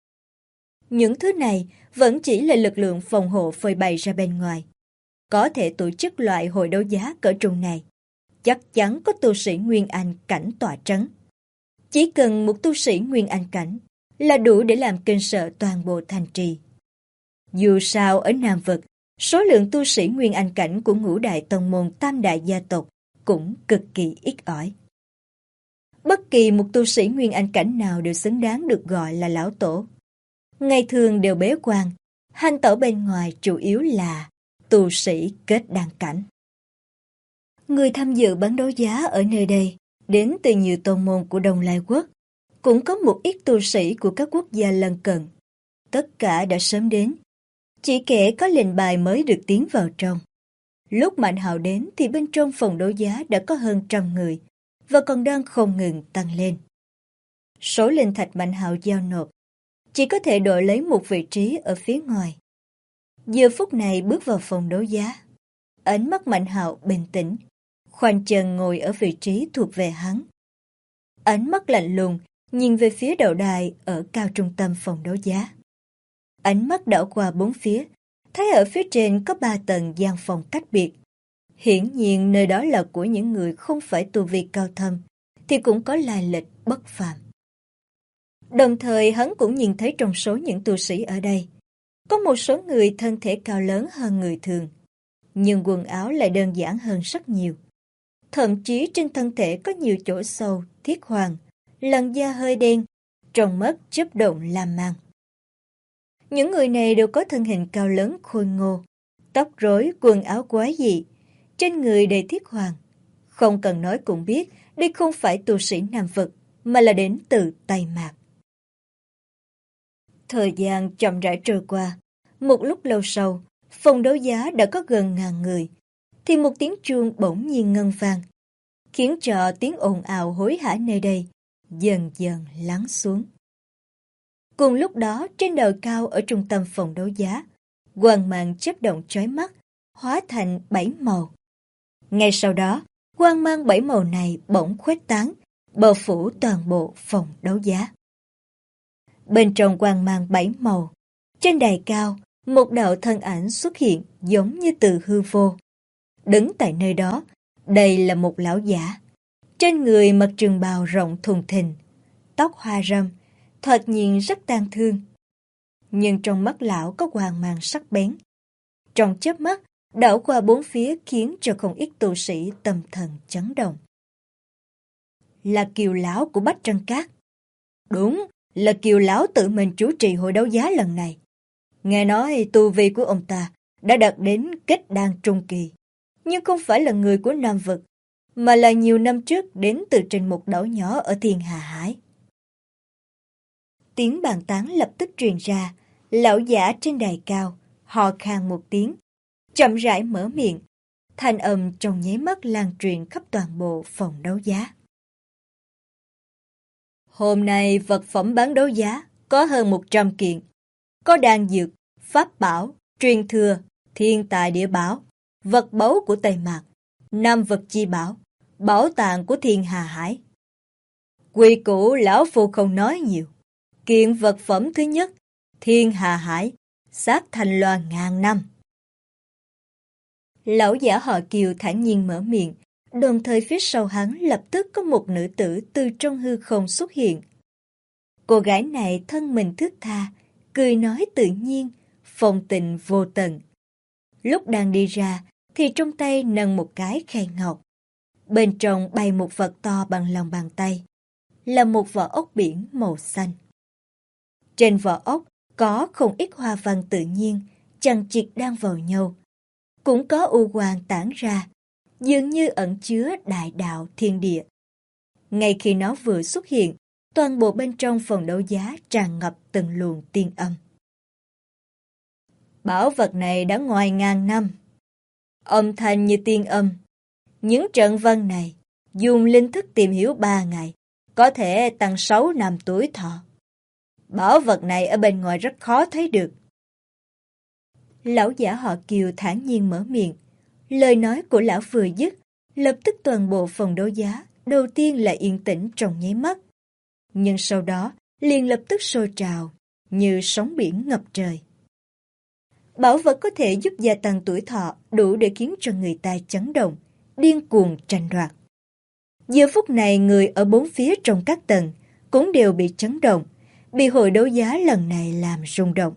Những thứ này vẫn chỉ là lực lượng phòng hộ phơi bày ra bên ngoài. Có thể tổ chức loại hội đấu giá cỡ trung này, chắc chắn có tu sĩ Nguyên Anh cảnh tọa trấn. Chỉ cần một tu sĩ Nguyên Anh cảnh là đủ để làm kinh sợ toàn bộ thành trì. Dù sao ở Nam Vực, số lượng tu sĩ Nguyên Anh cảnh của ngũ đại tông môn tam đại gia tộc cũng cực kỳ ít ỏi. Bất kỳ một tu sĩ Nguyên Anh cảnh nào đều xứng đáng được gọi là lão tổ. Ngày thường đều bế quan, hành tẩu bên ngoài chủ yếu là tu sĩ kết đăng cảnh. Người tham dự bán đấu giá ở nơi đây đến từ nhiều tông môn của Đông Lai Quốc, cũng có một ít tu sĩ của các quốc gia lân cận. Tất cả đã sớm đến, chỉ kể có lệnh bài mới được tiến vào trong. Lúc Mạnh Hạo đến thì bên trong phòng đấu giá đã có hơn 100 người và còn đang không ngừng tăng lên. Số linh thạch Mạnh Hạo giao nộp chỉ có thể đổi lấy một vị trí ở phía ngoài. Giờ phút này bước vào phòng đấu giá, ánh mắt Mạnh Hạo bình tĩnh, khoanh chân ngồi ở vị trí thuộc về hắn. Ánh mắt lạnh lùng nhìn về phía đầu đài ở cao trung tâm phòng đấu giá. Ánh mắt đảo qua bốn phía, thấy ở phía trên có 3 tầng gian phòng cách biệt. Hiển nhiên nơi đó là của những người không phải tu vi cao thâm, thì cũng có lai lịch bất phàm. Đồng thời hắn cũng nhìn thấy trong số những tu sĩ ở đây, có một số người thân thể cao lớn hơn người thường, nhưng quần áo lại đơn giản hơn rất nhiều. Thậm chí trên thân thể có nhiều chỗ sâu, thiết hoàng, làn da hơi đen, trong mắt chớp động lam mang. Những người này đều có thân hình cao lớn khôi ngô, tóc rối, quần áo quái dị, trên người đầy thiết hoàng. Không cần nói cũng biết, đây không phải tu sĩ Nam Vực, mà là đến từ Tây Mạc. Thời gian chậm rãi trôi qua, một lúc lâu sau, phòng đấu giá đã có gần 1000 người, thì một tiếng chuông bỗng nhiên ngân vang, khiến cho tiếng ồn ào hối hả nơi đây dần dần lắng xuống. Cùng lúc đó, trên đồi cao ở trung tâm phòng đấu giá, quang mang chớp động chói mắt, hóa thành 7 màu. Ngay sau đó, quang mang 7 màu này bỗng khuếch tán, bao phủ toàn bộ phòng đấu giá. Bên trong quang mang 7 màu, trên đài cao, một đạo thân ảnh xuất hiện giống như từ hư vô. Đứng tại nơi đó, đây là một lão giả. Trên người mặc trường bào rộng thùng thình, tóc hoa râm, thoạt nhìn rất tang thương. Nhưng trong mắt lão có quang mang sắc bén. Trong chớp mắt, đảo qua bốn phía khiến cho không ít tu sĩ tâm thần chấn động. Là Kiều lão của Bách Trân Các. Đúng, là Kiều lão tự mình chủ trì hội đấu giá lần này. Nghe nói tu vi của ông ta đã đạt đến kết đan trung kỳ, nhưng không phải là người của Nam Vực, mà là nhiều năm trước đến từ trên một đảo nhỏ ở Thiên Hà Hải. Tiếng bàn tán lập tức truyền ra, lão giả trên đài cao, hò khan một tiếng, chậm rãi mở miệng, thanh âm trong nháy mắt lan truyền khắp toàn bộ phòng đấu giá. Hôm nay vật phẩm bán đấu giá có hơn 100 kiện, có đan dược, pháp bảo, truyền thừa, thiên tài địa bảo, vật báu của Tây Mạc, năm vật chi bảo, bảo tàng của Thiên Hà Hải. Quy củ lão phu không nói nhiều. Kiện vật phẩm thứ nhất, Thiên Hà Hải, xác thành loa ngàn năm. Lão giả họ Kiều thản nhiên mở miệng, đồng thời phía sau hắn lập tức có một nữ tử từ trong hư không xuất hiện. Cô gái này thân mình thướt tha, cười nói tự nhiên, phong tình vô tận. Lúc đang đi ra, thì trong tay nâng một cái khay ngọc. Bên trong bày một vật to bằng lòng bàn tay, là một vỏ ốc biển màu xanh. Trên vỏ ốc có không ít hoa văn tự nhiên, chằng chịt đan vào nhau. Cũng có u quang tản ra, dường như ẩn chứa đại đạo thiên địa. Ngay khi nó vừa xuất hiện, toàn bộ bên trong phòng đấu giá tràn ngập từng luồng tiên âm. Bảo vật này đã ngoài ngàn năm. Âm thanh như tiên âm. Những trận văn này dùng linh thức tìm hiểu 3 ngày, có thể tăng 6 năm tuổi thọ. Bảo vật này ở bên ngoài rất khó thấy được. Lão giả họ Kiều thản nhiên mở miệng. Lời nói của lão vừa dứt, lập tức toàn bộ phòng đấu giá đầu tiên là yên tĩnh trong nháy mắt. Nhưng sau đó liền lập tức sôi trào, như sóng biển ngập trời. Bảo vật có thể giúp gia tăng tuổi thọ đủ để khiến cho người ta chấn động, điên cuồng tranh đoạt. Giờ phút này người ở bốn phía trong các tầng cũng đều bị chấn động, bị hội đấu giá lần này làm rung động.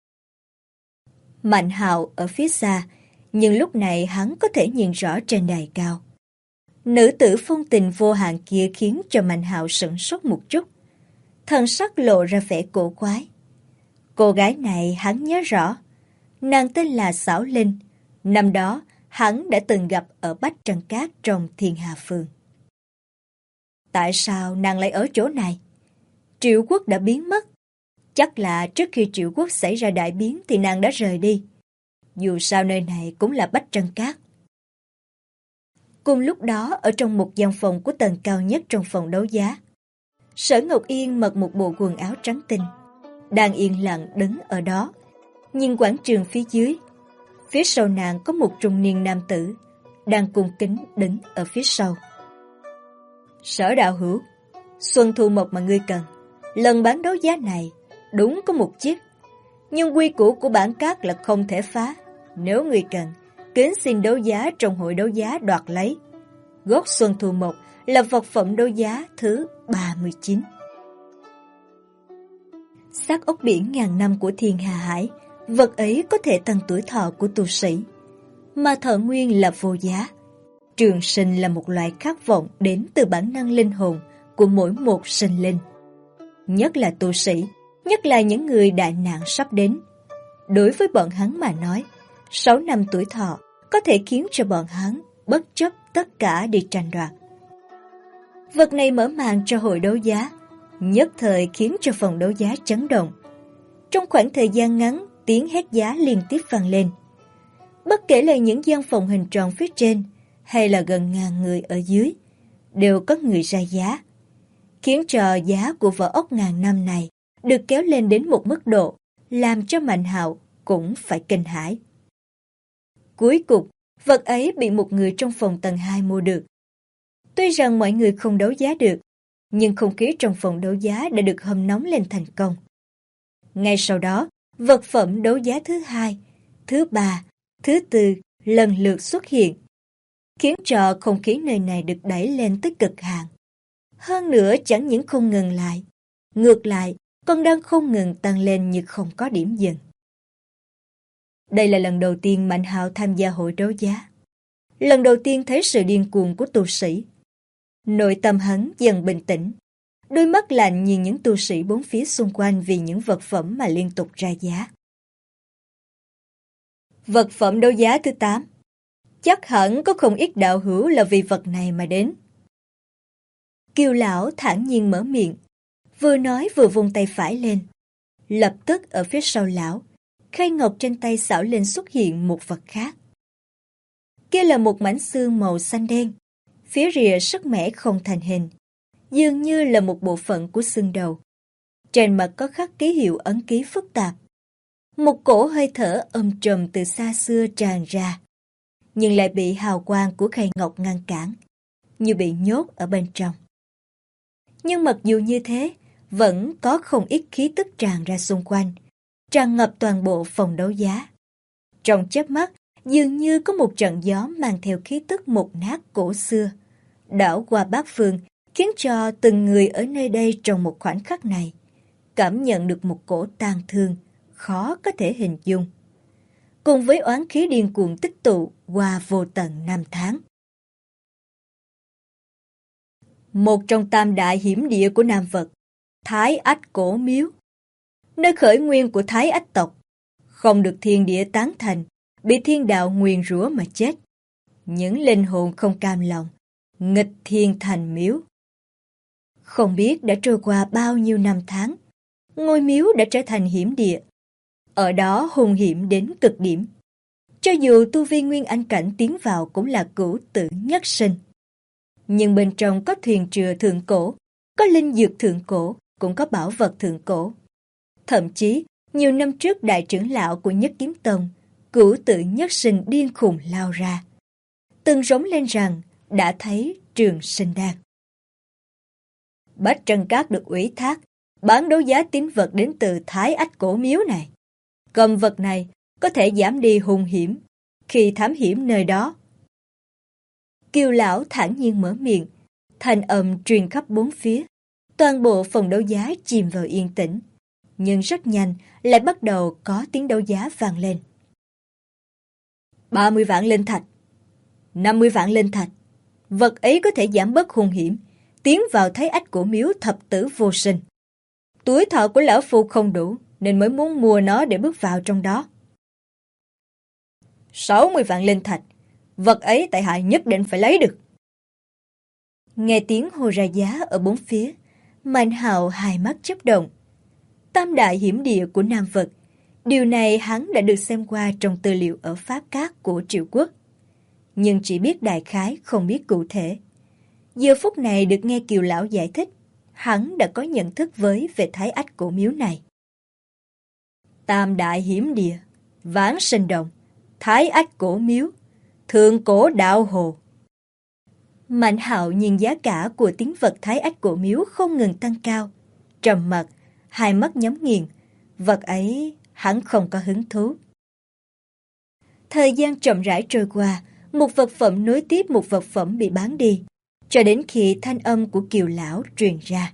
Mạnh Hạo ở phía xa, nhưng lúc này hắn có thể nhìn rõ trên đài cao. Nữ tử phong tình vô hạn kia khiến cho Mạnh Hạo sửng sốt một chút. Thần sắc lộ ra vẻ cổ quái. Cô gái này hắn nhớ rõ. Nàng tên là Xảo Linh. Năm đó, hắn đã từng gặp ở Bách Trần Cát trong Thiên Hà Phường. Tại sao nàng lại ở chỗ này? Triệu Quốc đã biến mất. Chắc là trước khi Triệu Quốc xảy ra đại biến thì nàng đã rời đi. Dù sao nơi này cũng là Bách Trân Cát. Cùng lúc đó, ở trong một gian phòng của tầng cao nhất trong phòng đấu giá, Sở Ngọc Yên mặc một bộ quần áo trắng tinh, đang yên lặng đứng ở đó, nhìn quảng trường phía dưới. Phía sau nàng có một trung niên nam tử, đang cung kính đứng ở phía sau. Sở đạo hữu, xuân thu mộc mà ngươi cần, lần bán đấu giá này đúng có một chiếc, nhưng quy củ của bản cát là không thể phá. Nếu ngươi cần, kính xin đấu giá trong hội đấu giá đoạt lấy. Gốc xuân thu mộc là vật phẩm đấu giá thứ 39. Xác ốc biển ngàn năm của Thiên Hà Hải, vật ấy có thể tăng tuổi thọ của tu sĩ. Mà thọ nguyên là vô giá. Trường sinh là một loại khát vọng đến từ bản năng linh hồn của mỗi một sinh linh. Nhất là tu sĩ, nhất là những người đại nạn sắp đến. Đối với bọn hắn mà nói, 6 năm tuổi thọ có thể khiến cho bọn hắn bất chấp tất cả đi tranh đoạt. Vật này mở màn cho hội đấu giá, nhất thời khiến cho phòng đấu giá chấn động. Trong khoảng thời gian ngắn, tiếng hét giá liên tiếp vang lên. Bất kể là những gian phòng hình tròn phía trên hay là gần ngàn người ở dưới, đều có người ra giá, khiến cho giá của vỏ ốc ngàn năm này được kéo lên đến một mức độ làm cho Mạnh Hạo cũng phải kinh hãi. Cuối cùng, vật ấy bị một người trong phòng tầng 2 mua được. Tuy rằng mọi người không đấu giá được, nhưng không khí trong phòng đấu giá đã được hâm nóng lên thành công. Ngay sau đó, vật phẩm đấu giá thứ 2, thứ 3, thứ 4 lần lượt xuất hiện, khiến cho không khí nơi này được đẩy lên tới cực hạn. Hơn nữa chẳng những không ngừng lại, ngược lại còn đang không ngừng tăng lên như không có điểm dừng. Đây là lần đầu tiên Mạnh Hạo tham gia hội đấu giá. Lần đầu tiên thấy sự điên cuồng của tu sĩ. Nội tâm hắn dần bình tĩnh, đôi mắt lạnh nhìn những tu sĩ bốn phía xung quanh vì những vật phẩm mà liên tục ra giá. Vật phẩm đấu giá thứ 8. Chắc hẳn có không ít đạo hữu là vì vật này mà đến. Kiều lão thản nhiên mở miệng, vừa nói vừa vung tay phải lên. Lập tức ở phía sau lão, khay ngọc trên tay Xảo Linh xuất hiện một vật khác. Kia là một mảnh xương màu xanh đen, phía rìa sắc mẻ không thành hình, dường như là một bộ phận của xương đầu. Trên mặt có khắc ký hiệu ấn ký phức tạp. Một cổ hơi thở âm trầm từ xa xưa tràn ra, nhưng lại bị hào quang của khay ngọc ngăn cản, như bị nhốt ở bên trong. Nhưng mặc dù như thế, vẫn có không ít khí tức tràn ra xung quanh, tràn ngập toàn bộ phòng đấu giá. Trong chớp mắt, dường như có một trận gió mang theo khí tức mục nát cổ xưa, đảo qua bát phương, khiến cho từng người ở nơi đây trong một khoảnh khắc này cảm nhận được một cổ tang thương khó có thể hình dung, cùng với oán khí điên cuồng tích tụ qua vô tận năm tháng. Một trong tam đại hiểm địa của Nam Vật, Thái Ách Cổ Miếu, nơi khởi nguyên của Thái Ách tộc, không được thiên địa tán thành, bị thiên đạo nguyền rủa mà chết. Những linh hồn không cam lòng, nghịch thiên thành miếu. Không biết đã trôi qua bao nhiêu năm tháng, ngôi miếu đã trở thành hiểm địa. Ở đó hung hiểm đến cực điểm. Cho dù tu vi Nguyên Anh cảnh tiến vào cũng là cửu tử nhất sinh. Nhưng bên trong có thuyền trừa thượng cổ, có linh dược thượng cổ, cũng có bảo vật thượng cổ. Thậm chí, nhiều năm trước đại trưởng lão của Nhất Kiếm Tông, Cửu Tự Nhất Sinh điên khùng lao ra. Từng rống lên rằng đã thấy Trường Sinh Đan. Bách Trân Các được ủy thác bán đấu giá tín vật đến từ Thái Ách Cổ Miếu này. Cầm vật này có thể giảm đi hung hiểm khi thám hiểm nơi đó. Kiều lão thản nhiên mở miệng, thanh âm truyền khắp bốn phía. Toàn bộ phòng đấu giá chìm vào yên tĩnh, nhưng rất nhanh lại bắt đầu có tiếng đấu giá vang lên. 30 vạn linh thạch, 50 vạn linh thạch. Vật ấy có thể giảm bớt hung hiểm, tiến vào Thái Ách Cổ Miếu thập tử vô sinh. Tuổi thọ của lão phu không đủ nên mới muốn mua nó để bước vào trong đó. 60 vạn linh thạch, vật ấy tại hạ nhất định phải lấy được. Nghe tiếng hô ra giá ở bốn phía, Mạnh Hạo hai mắt chớp động. Tam đại hiểm địa của Nam Vực, điều này hắn đã được xem qua trong tư liệu ở Pháp Các của Triệu Quốc. Nhưng chỉ biết đại khái, không biết cụ thể. Giờ phút này được nghe Kiều lão giải thích, hắn đã có nhận thức với về Thái Ách Cổ Miếu này. Tam đại hiểm địa, Vãng Sinh Động, Thái Ách Cổ Miếu, Thượng Cổ Đạo Hồ. Mạnh Hạo nhìn giá cả của tín vật Thái Ách Cổ Miếu không ngừng tăng cao, trầm mặc, hai mắt nhắm nghiền, vật ấy hắn không có hứng thú. Thời gian chậm rãi trôi qua, một vật phẩm nối tiếp một vật phẩm bị bán đi, cho đến khi thanh âm của Kiều lão truyền ra.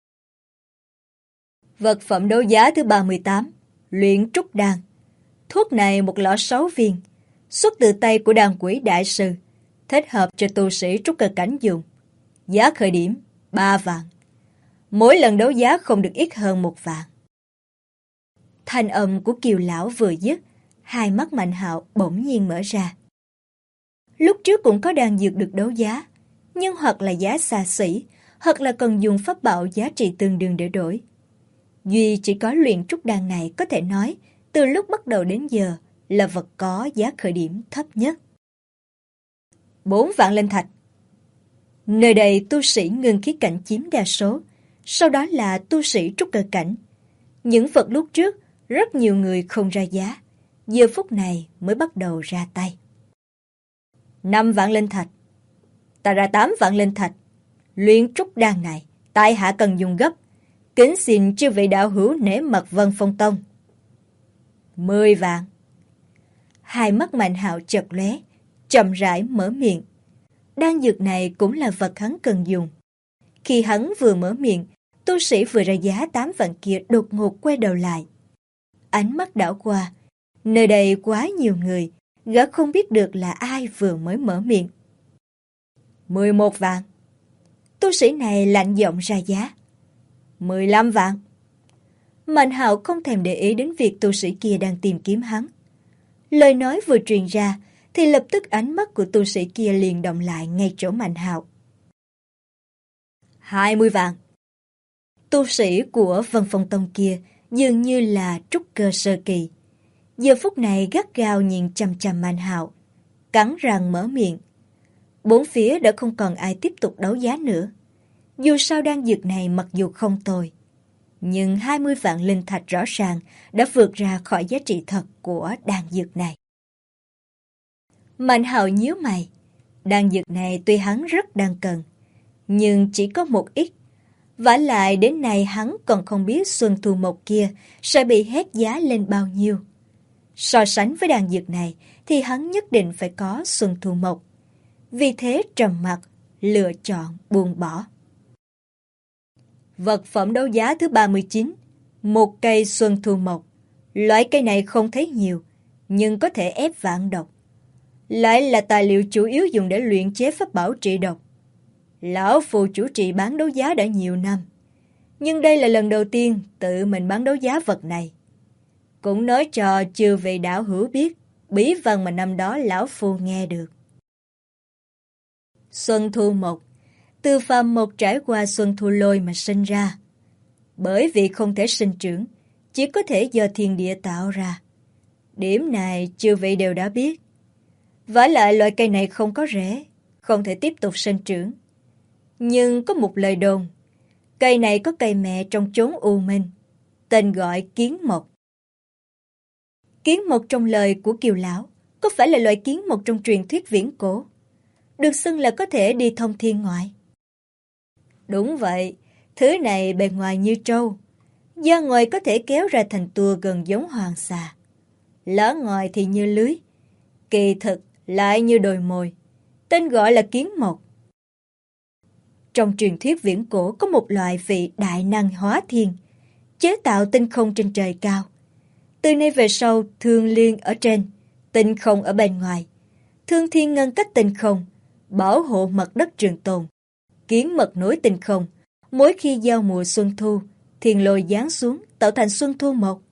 Vật phẩm đấu giá thứ 38, luyện trúc đan. Thuốc này một lọ 6 viên, xuất từ tay của đan quỷ đại sư, thích hợp cho tu sĩ trúc cơ cảnh dùng. Giá khởi điểm 3 vạn. Mỗi lần đấu giá không được ít hơn 1 vạn. Thanh âm của Kiều lão vừa dứt, hai mắt Mạnh Hạo bỗng nhiên mở ra. Lúc trước cũng có đan dược được đấu giá, nhưng hoặc là giá xa xỉ, hoặc là cần dùng pháp bảo giá trị tương đương để đổi. Duy chỉ có luyện trúc đan này có thể nói, từ lúc bắt đầu đến giờ là vật có giá khởi điểm thấp nhất. 4 vạn linh thạch. Nơi đây tu sĩ ngưng khí cảnh chiếm đa số, sau đó là tu sĩ trúc cơ cảnh. Những vật lúc trước, rất nhiều người không ra giá, giờ phút này mới bắt đầu ra tay. 5 vạn linh thạch. Ta ra 8 vạn linh thạch. Luyện trúc đan này, tại hạ cần dùng gấp. Kính xin chư vị đạo hữu nể mặt Vân Phong Tông. 10 vạn. Hai mắt Mạnh Hạo chợt lóe, chậm rãi mở miệng. Đan dược này cũng là vật hắn cần dùng. Khi hắn vừa mở miệng, tu sĩ vừa ra giá 8 vạn kia đột ngột quay đầu lại. Ánh mắt đảo qua, nơi đây quá nhiều người, gã không biết được là ai vừa mới mở miệng. 11 vạn. Tu sĩ này lạnh giọng ra giá. 15 vạn. Mạnh Hạo không thèm để ý đến việc tu sĩ kia đang tìm kiếm hắn. Lời nói vừa truyền ra, thì lập tức ánh mắt của tu sĩ kia liền động lại ngay chỗ Mạnh Hạo. 20 vạn. Tu sĩ của Vân Phong Tông kia dường như là trúc cơ sơ kỳ. Giờ phút này gắt gao nhìn chằm chằm Mạnh Hạo, cắn răng mở miệng. Bốn phía đã không còn ai tiếp tục đấu giá nữa. Dù sao đan dược này mặc dù không tồi, nhưng 20 vạn linh thạch rõ ràng đã vượt ra khỏi giá trị thật của đan dược này. Mạnh Hạo nhíu mày. Đan dược này tuy hắn rất đang cần, nhưng chỉ có một ít. Vả lại đến nay hắn còn không biết Xuân Thu Mộc kia sẽ bị hét giá lên bao nhiêu. So sánh với đan dược này thì hắn nhất định phải có Xuân Thu Mộc. Vì thế trầm mặc, lựa chọn buông bỏ. Vật phẩm đấu giá thứ 39, một cây Xuân Thu Mộc. Loại cây này không thấy nhiều, nhưng có thể ép vạn độc. Lại là tài liệu chủ yếu dùng để luyện chế pháp bảo trị độc. Lão phù chủ trì bán đấu giá đã nhiều năm, nhưng đây là lần đầu tiên tự mình bán đấu giá vật này. Cũng nói cho chư vị đạo hữu biết bí văn mà năm đó lão phu nghe được. Xuân Thu Mộc, từ phàm mộc trải qua Xuân Thu Lôi mà sinh ra. Bởi vì không thể sinh trưởng, chỉ có thể do thiên địa tạo ra. Điểm này chư vị đều đã biết. Vả lại loại cây này không có rễ, không thể tiếp tục sinh trưởng. Nhưng có một lời đồn, cây này có cây mẹ trong chốn u minh, tên gọi kiến mộc. Kiến mộc trong lời của Kiều Lão có phải là loại kiến mộc trong truyền thuyết viễn cổ, được xưng là có thể đi thông thiên ngoại? Đúng vậy, thứ này bề ngoài như trâu, da ngoài có thể kéo ra thành tua gần giống hoàng xà. Lá ngoài thì như lưới, kỳ thực lại như đồi mồi, tên gọi là kiến mộc. Trong truyền thuyết viễn cổ có một loại vị đại năng hóa thiên, chế tạo tinh không trên trời cao. Từ nay về sau, thương liên ở trên, tinh không ở bên ngoài. Thương thiên ngăn cách tinh không, bảo hộ mặt đất trường tồn. Kiến mật nối tinh không, mỗi khi giao mùa xuân thu, thiên lôi giáng xuống tạo thành xuân thu mộc.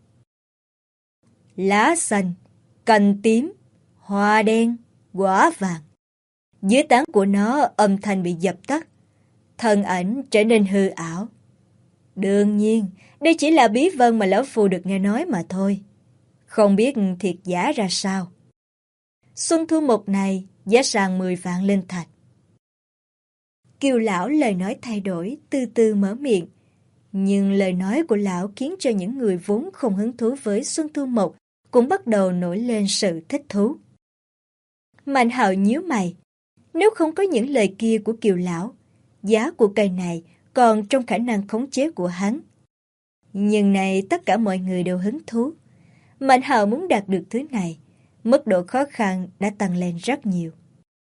Lá xanh, cành tím, hoa đen, quả vàng. Dưới tán của nó âm thanh bị dập tắt, thân ảnh trở nên hư ảo. Đương nhiên, đây chỉ là bí vân mà lão phu được nghe nói mà thôi. Không biết thiệt giả ra sao. Xuân thu mộc này giá sàng 10 vạn linh thạch. Kiều lão lời nói thay đổi, từ từ mở miệng. Nhưng lời nói của lão khiến cho những người vốn không hứng thú với xuân thu mộc cũng bắt đầu nổi lên sự thích thú. Mạnh Hạo nhíu mày. Nếu không có những lời kia của Kiều lão, giá của cây này còn trong khả năng khống chế của hắn. Nhưng này tất cả mọi người đều hứng thú. Mạnh Hạo muốn đạt được thứ này, mức độ khó khăn đã tăng lên rất nhiều.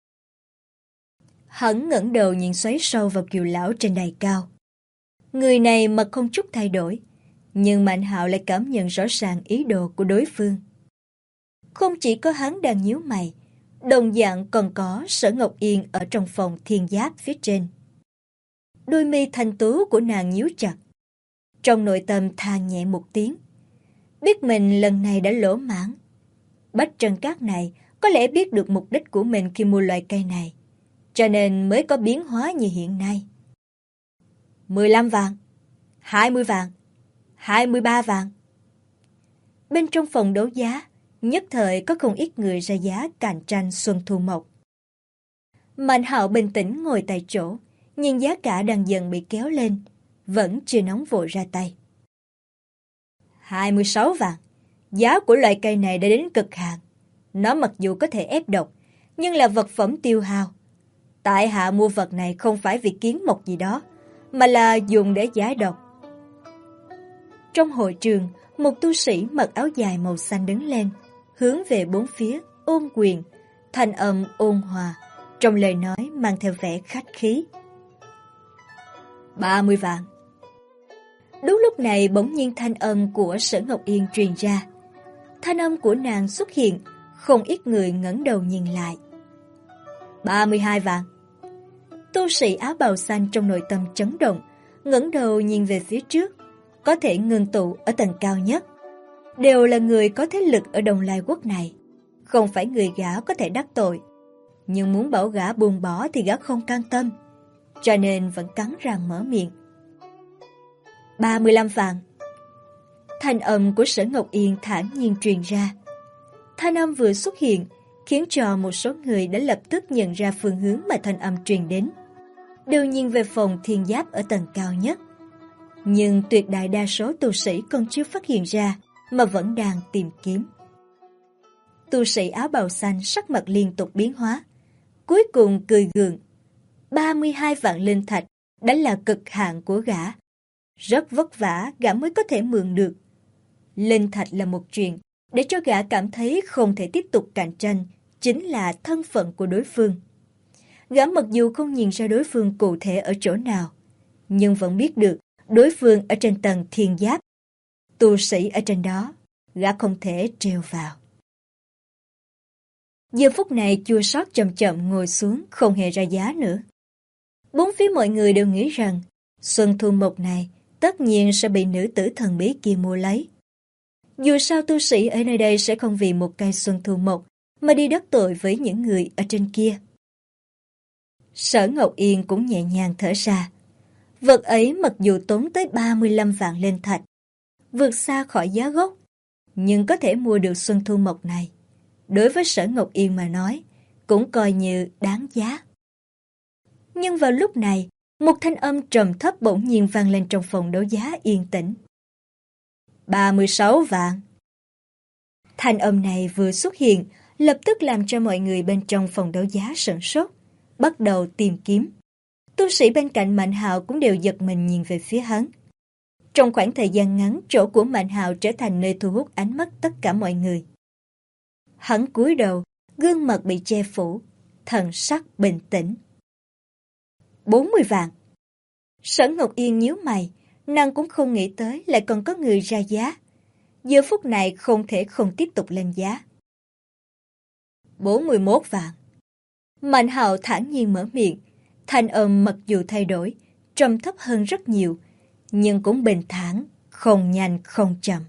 Hắn ngẩng đầu nhìn xoáy sâu vào Kiều lão trên đài cao. Người này mặt không chút thay đổi, nhưng Mạnh Hạo lại cảm nhận rõ ràng ý đồ của đối phương. Không chỉ có hắn đang nhíu mày, đồng dạng còn có Sở Ngọc Yên ở trong phòng thiên giáp phía trên. Đôi mi thanh tú của nàng nhíu chặt. Trong nội tâm than nhẹ một tiếng. Biết mình lần này đã lỗ mãn. Bách Trân Cát này có lẽ biết được mục đích của mình khi mua loại cây này, cho nên mới có biến hóa như hiện nay. 15 vạn, 20 vạn, 23 vạn. Bên trong phòng đấu giá, nhất thời có không ít người ra giá cạnh tranh xuân thu mộc. Mạnh Hạo bình tĩnh ngồi tại chỗ, nhưng giá cả đang dần bị kéo lên, vẫn chưa nóng vội ra tay. 26 vạn. Giá của loại cây này đã đến cực hạn. Nó mặc dù có thể ép độc, nhưng là vật phẩm tiêu hao. Tại hạ mua vật này không phải vì kiến mộc gì đó, mà là dùng để giải độc. Trong hội trường, một tu sĩ mặc áo dài màu xanh đứng lên, hướng về bốn phía, ôn quyền, thanh âm ôn hòa, trong lời nói mang theo vẻ khách khí. 30 vạn. Đúng lúc này bỗng nhiên thanh âm của Sở Ngọc Yên truyền ra. Thanh âm của nàng xuất hiện, không ít người ngẩng đầu nhìn lại. 32 vạn. Tu sĩ áo bào xanh trong nội tâm chấn động, ngẩng đầu nhìn về phía trước, có thể ngưng tụ ở tầng cao nhất. Đều là người có thế lực ở Đồng Lai Quốc này, không phải người gã có thể đắc tội. Nhưng muốn bảo gã buông bỏ thì gã không can tâm, cho nên vẫn cắn răng mở miệng. 35 vạn. Thanh âm của Sở Ngọc Yên thản nhiên truyền ra. Thanh âm vừa xuất hiện, khiến cho một số người đã lập tức nhận ra phương hướng mà thanh âm truyền đến. Đều nhìn về phòng thiên giáp ở tầng cao nhất. Nhưng tuyệt đại đa số tu sĩ còn chưa phát hiện ra, mà vẫn đang tìm kiếm. Tu sĩ áo bào xanh sắc mặt liên tục biến hóa. Cuối cùng cười gượng. 32 vạn linh thạch đã là cực hạn của gã. Rất vất vả gã mới có thể mượn được. Linh thạch là một chuyện, để cho gã cảm thấy không thể tiếp tục cạnh tranh, chính là thân phận của đối phương. Gã mặc dù không nhìn ra đối phương cụ thể ở chỗ nào, nhưng vẫn biết được đối phương ở trên tầng thiên giáp. Tu sĩ ở trên đó, gã không thể treo vào. Giờ phút này chua xót chậm chậm ngồi xuống, không hề ra giá nữa. Bốn phía mọi người đều nghĩ rằng xuân thu mộc này tất nhiên sẽ bị nữ tử thần bí kia mua lấy. Dù sao tu sĩ ở nơi đây sẽ không vì một cây xuân thu mộc mà đi đắc tội với những người ở trên kia. Sở Ngọc Yên cũng nhẹ nhàng thở ra. Vật ấy mặc dù tốn tới 35 vạn linh thạch, vượt xa khỏi giá gốc, nhưng có thể mua được xuân thu mộc này. Đối với Sở Ngọc Yên mà nói, cũng coi như đáng giá. Nhưng vào lúc này, Một thanh âm trầm thấp bỗng nhiên vang lên trong phòng đấu giá yên tĩnh. 36 vạn. Thanh âm này vừa xuất hiện, lập tức làm cho mọi người bên trong phòng đấu giá sửng sốt, bắt đầu tìm kiếm. Tu sĩ bên cạnh Mạnh Hạo cũng đều giật mình nhìn về phía hắn. Trong khoảng thời gian ngắn, chỗ của Mạnh Hạo trở thành nơi thu hút ánh mắt tất cả mọi người. Hắn cúi đầu, gương mặt bị che phủ, thần sắc bình tĩnh. 40 vạn. Sở Ngọc Yên nhíu mày, nàng cũng không nghĩ tới lại còn có người ra giá. Giờ phút này không thể không tiếp tục lên giá. 41 vạn. Mạnh Hạo thản nhiên mở miệng, thanh âm mặc dù thay đổi, trầm thấp hơn rất nhiều, nhưng cũng bình thản, không nhanh không chậm.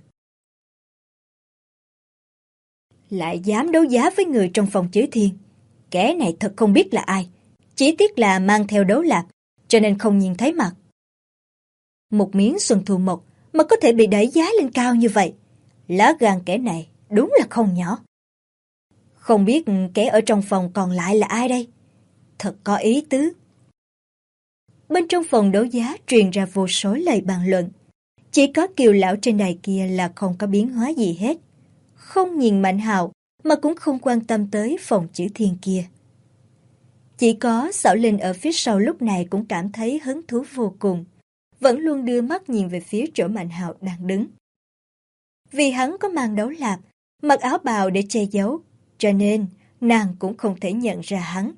Lại dám đấu giá với người trong phòng chữ thiên. Kẻ này thật không biết là ai, chỉ tiếc là mang theo đấu lạp, cho nên không nhìn thấy mặt. Một miếng xuân thu mộc mà có thể bị đẩy giá lên cao như vậy, lá gan kẻ này đúng là không nhỏ. Không biết kẻ ở trong phòng còn lại là ai đây? Thật có ý tứ. Bên trong phòng đấu giá truyền ra vô số lời bàn luận. Chỉ có Kiều lão trên đài kia là không có biến hóa gì hết. Không nhìn Mạnh Hạo mà cũng không quan tâm tới phòng chữ thiên kia. Chỉ có Xảo Linh ở phía sau lúc này cũng cảm thấy hứng thú vô cùng, vẫn luôn đưa mắt nhìn về phía chỗ Mạnh Hạo đang đứng. Vì hắn có mang đấu lạp, mặc áo bào để che giấu, cho nên nàng cũng không thể nhận ra hắn.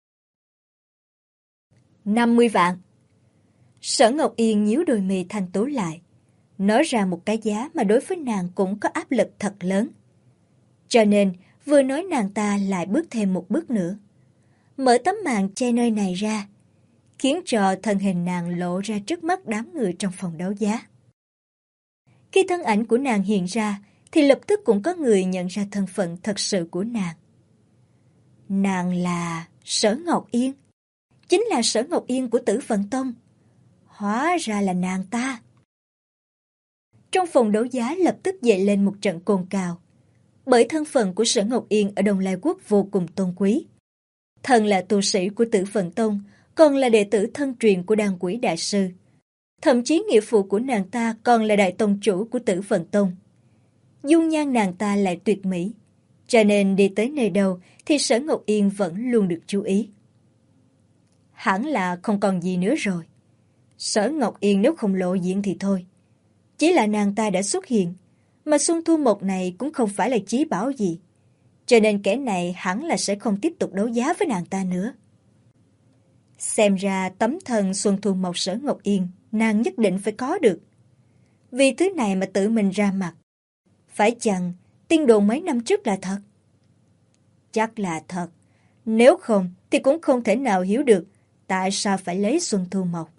50 vạn. Sở Ngọc Yên nhíu đôi mi thanh tú lại, nói ra một cái giá mà đối với nàng cũng có áp lực thật lớn. Cho nên vừa nói nàng ta lại bước thêm một bước nữa, mở tấm màn che nơi này ra, khiến cho thân hình nàng lộ ra trước mắt đám người trong phòng đấu giá. Khi thân ảnh của nàng hiện ra, thì lập tức cũng có người nhận ra thân phận thật sự của nàng. Nàng là Sở Ngọc Yên, chính là Sở Ngọc Yên của Tử Vận Tông. Hóa ra là nàng ta. Trong phòng đấu giá lập tức dậy lên một trận cồn cào, bởi thân phận của Sở Ngọc Yên ở Đông Lai Quốc vô cùng tôn quý. Thần là tu sĩ của Tử Vận Tông, còn là đệ tử thân truyền của Đan Quỷ Đại Sư. Thậm chí nghĩa phụ của nàng ta còn là đại tông chủ của Tử Vận Tông. Dung nhan nàng ta lại tuyệt mỹ, cho nên đi tới nơi đâu thì Sở Ngọc Yên vẫn luôn được chú ý. Hẳn là không còn gì nữa rồi. Sở Ngọc Yên nếu không lộ diện thì thôi. Chỉ là nàng ta đã xuất hiện, mà Xuân Thu Mộc này cũng không phải là chí bảo gì. Cho nên kẻ này hẳn là sẽ không tiếp tục đấu giá với nàng ta nữa. Xem ra tấm thân Xuân Thu Mộc Sở Ngọc Yên, nàng nhất định phải có được. Vì thứ này mà tự mình ra mặt. Phải chăng tin đồn mấy năm trước là thật? Chắc là thật. Nếu không thì cũng không thể nào hiểu được tại sao phải lấy Xuân Thu Mộc.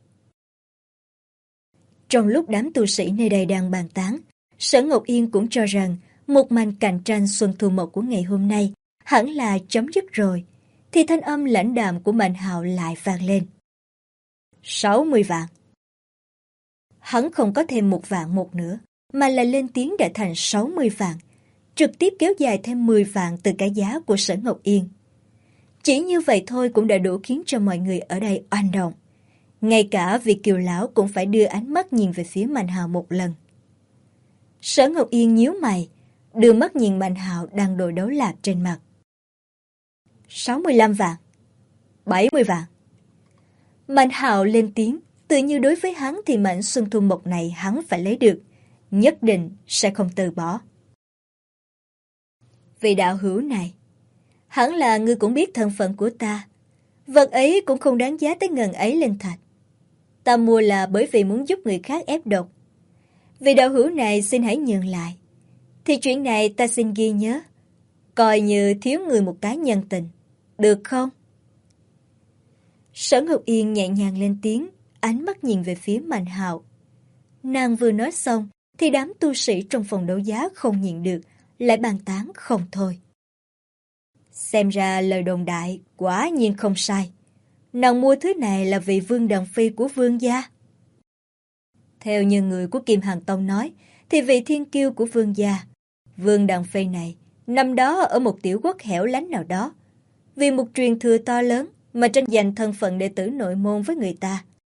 Trong lúc đám tu sĩ nơi đây đang bàn tán, Sở Ngọc Yên cũng cho rằng một màn cạnh tranh Xuân Thu Mộc của ngày hôm nay hẳn là chấm dứt rồi, thì thanh âm lãnh đạm của Mạnh Hạo lại vang lên. 60 vạn. Hắn không có thêm 1 vạn một nữa, mà là lên tiếng đã thành 60 vạn, trực tiếp kéo dài thêm 10 vạn từ cái giá của Sở Ngọc Yên. Chỉ như vậy thôi cũng đã đủ khiến cho mọi người ở đây oanh động. Ngay cả vị Kiều lão cũng phải đưa ánh mắt nhìn về phía Mạnh Hạo một lần. Sở Ngọc Yên nhíu mày, đưa mắt nhìn Mạnh Hạo đang đội đấu lạp trên mặt. 65 vạn. 70 vạn. Mạnh Hạo lên tiếng, tự như đối với hắn thì mảnh Xuân Thu Mộc này hắn phải lấy được, nhất định sẽ không từ bỏ. Vị đạo hữu này, hẳn là ngươi cũng biết thân phận của ta. Vật ấy cũng không đáng giá tới ngần ấy linh thạch. Ta mua là bởi vì muốn giúp người khác ép độc. Vị đạo hữu này xin hãy nhường lại. Thì chuyện này ta xin ghi nhớ, coi như thiếu người một cái nhân tình, được không? Sở Ngọc Yên nhẹ nhàng lên tiếng, ánh mắt nhìn về phía Mạnh Hạo. Nàng vừa nói xong thì đám tu sĩ trong phòng đấu giá không nhịn được, lại bàn tán không thôi. Xem ra lời đồn đại quả nhiên không sai. Nàng mua thứ này là vì Vương Đằng Phi của Vương gia. Theo như người của Kim Hàn Tông nói, thì vị thiên kiêu của Vương gia, Vương Đằng Phi này, năm đó ở một tiểu quốc hẻo lánh nào đó, vì một truyền thừa to lớn mà tranh giành thân phận đệ tử nội môn với người ta,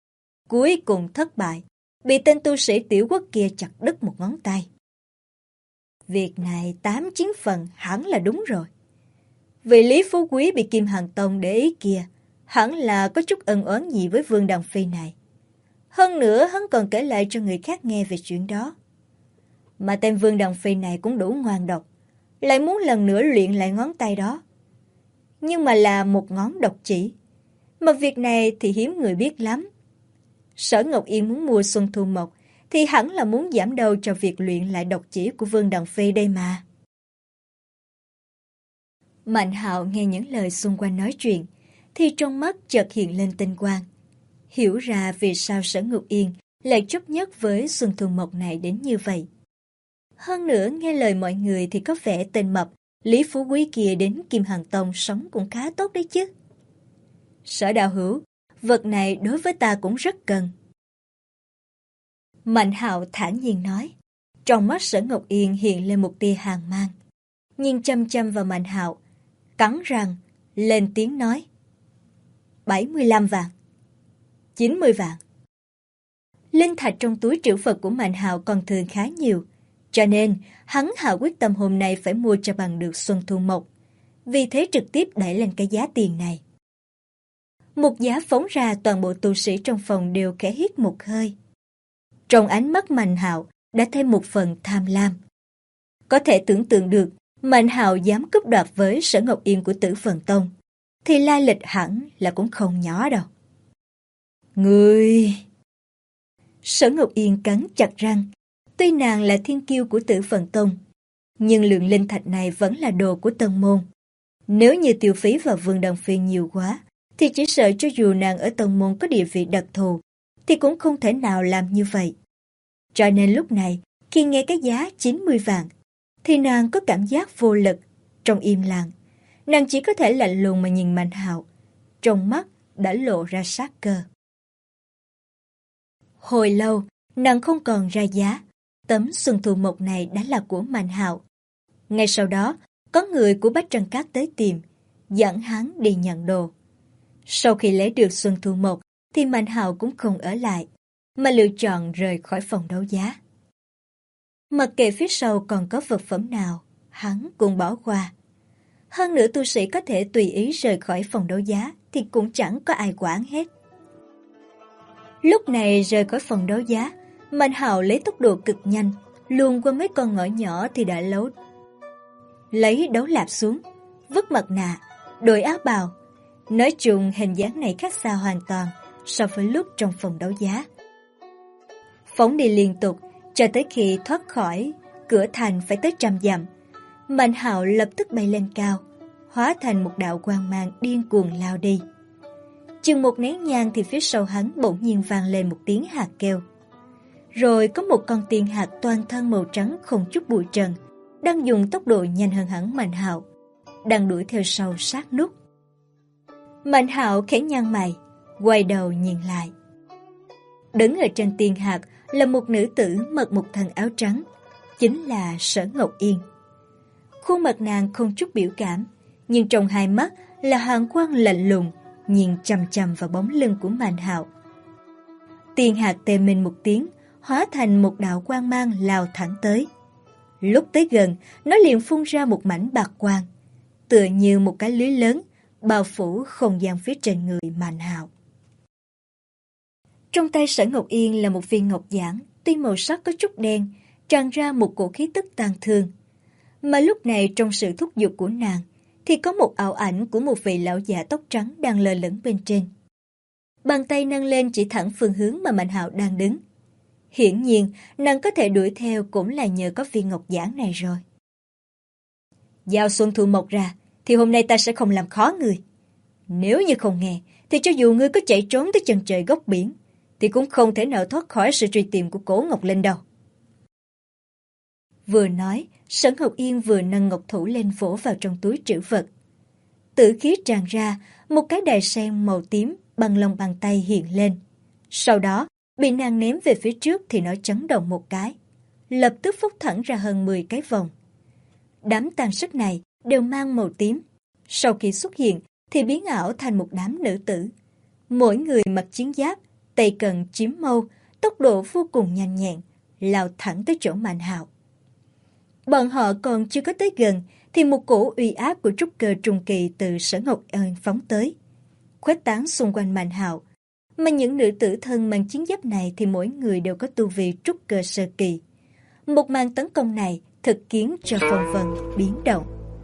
cuối cùng thất bại, bị tên tu sĩ tiểu quốc kia chặt đứt một ngón tay. Việc này 8/9 phần hẳn là đúng rồi. Vị Lý Phú Quý bị Kim Hàn Tông để ý kia, hẳn là có chút ân oán gì với Vương Đằng Phi này. Hơn nữa hắn còn kể lại cho người khác nghe về chuyện đó. Mà tên Vương Đằng Phi này cũng đủ ngoan độc, lại muốn lần nữa luyện lại ngón tay đó. Nhưng mà là một ngón độc chỉ, mà việc này thì hiếm người biết lắm. Sở Ngọc Yên muốn mua Xuân Thu Mộc thì hẳn là muốn giảm đầu cho việc luyện lại độc chỉ của Vương Đằng Phi đây mà. Mạnh Hạo nghe những lời xung quanh nói chuyện thì trong mắt chợt hiện lên tinh quang, hiểu ra vì sao Sở Ngọc Yên lại chấp nhất với Xuân Thu Mộc này đến như vậy. Hơn nữa nghe lời mọi người thì có vẻ tên mập Lý Phú Quý kia đến Kim Hàn Tông sống cũng khá tốt đấy chứ. Sở đạo hữu, vật này đối với ta cũng rất cần. Mạnh Hạo thản nhiên nói. Trong mắt Sở Ngọc Yên hiện lên một tia hàn mang, nhìn chăm chăm vào Mạnh Hạo, cắn răng, lên tiếng nói. 75 vạn. 90 vạn. Linh thạch trong túi trữ vật của Mạnh Hạo còn thường khá nhiều, cho nên hắn hạ quyết tâm hôm nay phải mua cho bằng được Xuân Thu Mộc, vì thế trực tiếp đẩy lên cái giá tiền này. Một giá phóng ra, toàn bộ tu sĩ trong phòng đều khẽ hít một hơi. Trong ánh mắt Mạnh Hạo đã thêm một phần tham lam. Có thể tưởng tượng được, Mạnh Hạo dám cướp đoạt với Sở Ngọc Yên của Tử Phần Tông, thì lai lịch hẳn là cũng không nhỏ đâu. Ngươi... Sở Ngọc Yên cắn chặt răng. Tuy nàng là thiên kiêu của Tử Phần Tông, nhưng lượng linh thạch này vẫn là đồ của tông môn. Nếu như tiêu phí vào Vương Đằng Phi nhiều quá, thì chỉ sợ cho dù nàng ở tông môn có địa vị đặc thù, thì cũng không thể nào làm như vậy. Cho nên lúc này, khi nghe cái giá 90 vạn, thì nàng có cảm giác vô lực. Trong im lặng, nàng chỉ có thể lạnh lùng mà nhìn Mạnh Hạo, trong mắt đã lộ ra sát cơ. Hồi lâu, nàng không còn ra giá. Tấm Xuân Thu Mộc này đã là của Mạnh Hạo. Ngay sau đó, có người của Bách Trân Các tới tìm, dẫn hắn đi nhận đồ. Sau khi lấy được Xuân Thu Mộc, thì Mạnh Hạo cũng không ở lại, mà lựa chọn rời khỏi phòng đấu giá. Mặc kệ phía sau còn có vật phẩm nào, hắn cũng bỏ qua. Hơn nữa tu sĩ có thể tùy ý rời khỏi phòng đấu giá thì cũng chẳng có ai quản hết. Lúc này rời khỏi phòng đấu giá, Mạnh Hạo lấy tốc độ cực nhanh, luồn qua mấy con ngõ nhỏ thì đã lấy đấu lạp xuống, vứt mặt nạ, đội áo bào. Nói chung hình dáng này khác xa hoàn toàn so với lúc trong phòng đấu giá. Phóng đi liên tục cho tới khi thoát khỏi cửa thành phải tới 100 dặm. Mạnh Hạo lập tức bay lên cao, hóa thành một đạo quang mang điên cuồng lao đi. Chừng một nén nhang thì phía sau hắn bỗng nhiên vang lên một tiếng hạt kêu. Rồi có một con tiên hạt toàn thân màu trắng không chút bụi trần, đang dùng tốc độ nhanh hơn hẳn Mạnh Hạo, đang đuổi theo sau sát nút. Mạnh Hạo khẽ nhăn mày, quay đầu nhìn lại. Đứng ở trên tiên hạt là một nữ tử mặc một thân áo trắng, chính là Sở Ngọc Yên. Khuôn mặt nàng không chút biểu cảm, nhưng trong hai mắt là hàn quang lạnh lùng, nhìn chằm chằm vào bóng lưng của Mạnh Hạo. Tiên hạt tê mình một tiếng, hóa thành một đạo quang mang lao thẳng tới. Lúc tới gần, nó liền phun ra một mảnh bạc quang, tựa như một cái lưới lớn, bao phủ không gian phía trên người Mạnh Hạo. Trong tay Sở Ngọc Yên là một viên ngọc giản, tuy màu sắc có chút đen, tràn ra một cổ khí tức tang thương. Mà lúc này trong sự thúc giục của nàng, thì có một ảo ảnh của một vị lão già tóc trắng đang lơ lửng bên trên. Bàn tay nâng lên chỉ thẳng phương hướng mà Mạnh Hạo đang đứng. Hiển nhiên, nàng có thể đuổi theo cũng là nhờ có viên ngọc giản này rồi. Giao Xuân Thu Mộc ra, thì hôm nay ta sẽ không làm khó người. Nếu như không nghe, thì cho dù ngươi có chạy trốn tới chân trời góc biển, thì cũng không thể nào thoát khỏi sự truy tìm của Cố Ngọc Linh đâu. Vừa nói, Sở Ngọc Yên vừa nâng ngọc thủ lên vỗ vào trong túi trữ vật. Tử khí tràn ra, một cái đài sen màu tím bằng lòng bàn tay hiện lên. Sau đó, bị nàng ném về phía trước thì nó chấn động một cái, lập tức phóng thẳng ra hơn 10 cái vòng. Đám tàn sức này đều mang màu tím. Sau khi xuất hiện thì biến ảo thành một đám nữ tử. Mỗi người mặc chiến giáp, tay cần chiếm mâu, tốc độ vô cùng nhanh nhẹn, lao thẳng tới chỗ Mạnh Hạo. Bọn họ còn chưa có tới gần, thì một cổ uy áp của trúc cơ trung kỳ từ Sở Ngọc Yên phóng tới, khuếch tán xung quanh Mạnh Hạo. Mà những nữ tử thân mang chiến giáp này thì mỗi người đều có tu vi trúc cơ sơ kỳ. Một màn tấn công này thực khiến cho phong vân biến động.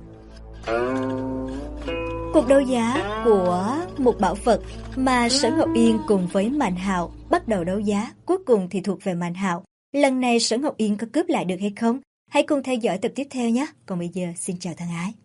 Cuộc đấu giá của một bảo vật mà Sở Ngọc Yên cùng với Mạnh Hạo bắt đầu đấu giá cuối cùng thì thuộc về Mạnh Hạo. Lần này Sở Ngọc Yên có cướp lại được hay không? Hãy cùng theo dõi tập tiếp theo nhé. Còn bây giờ xin chào thân ái.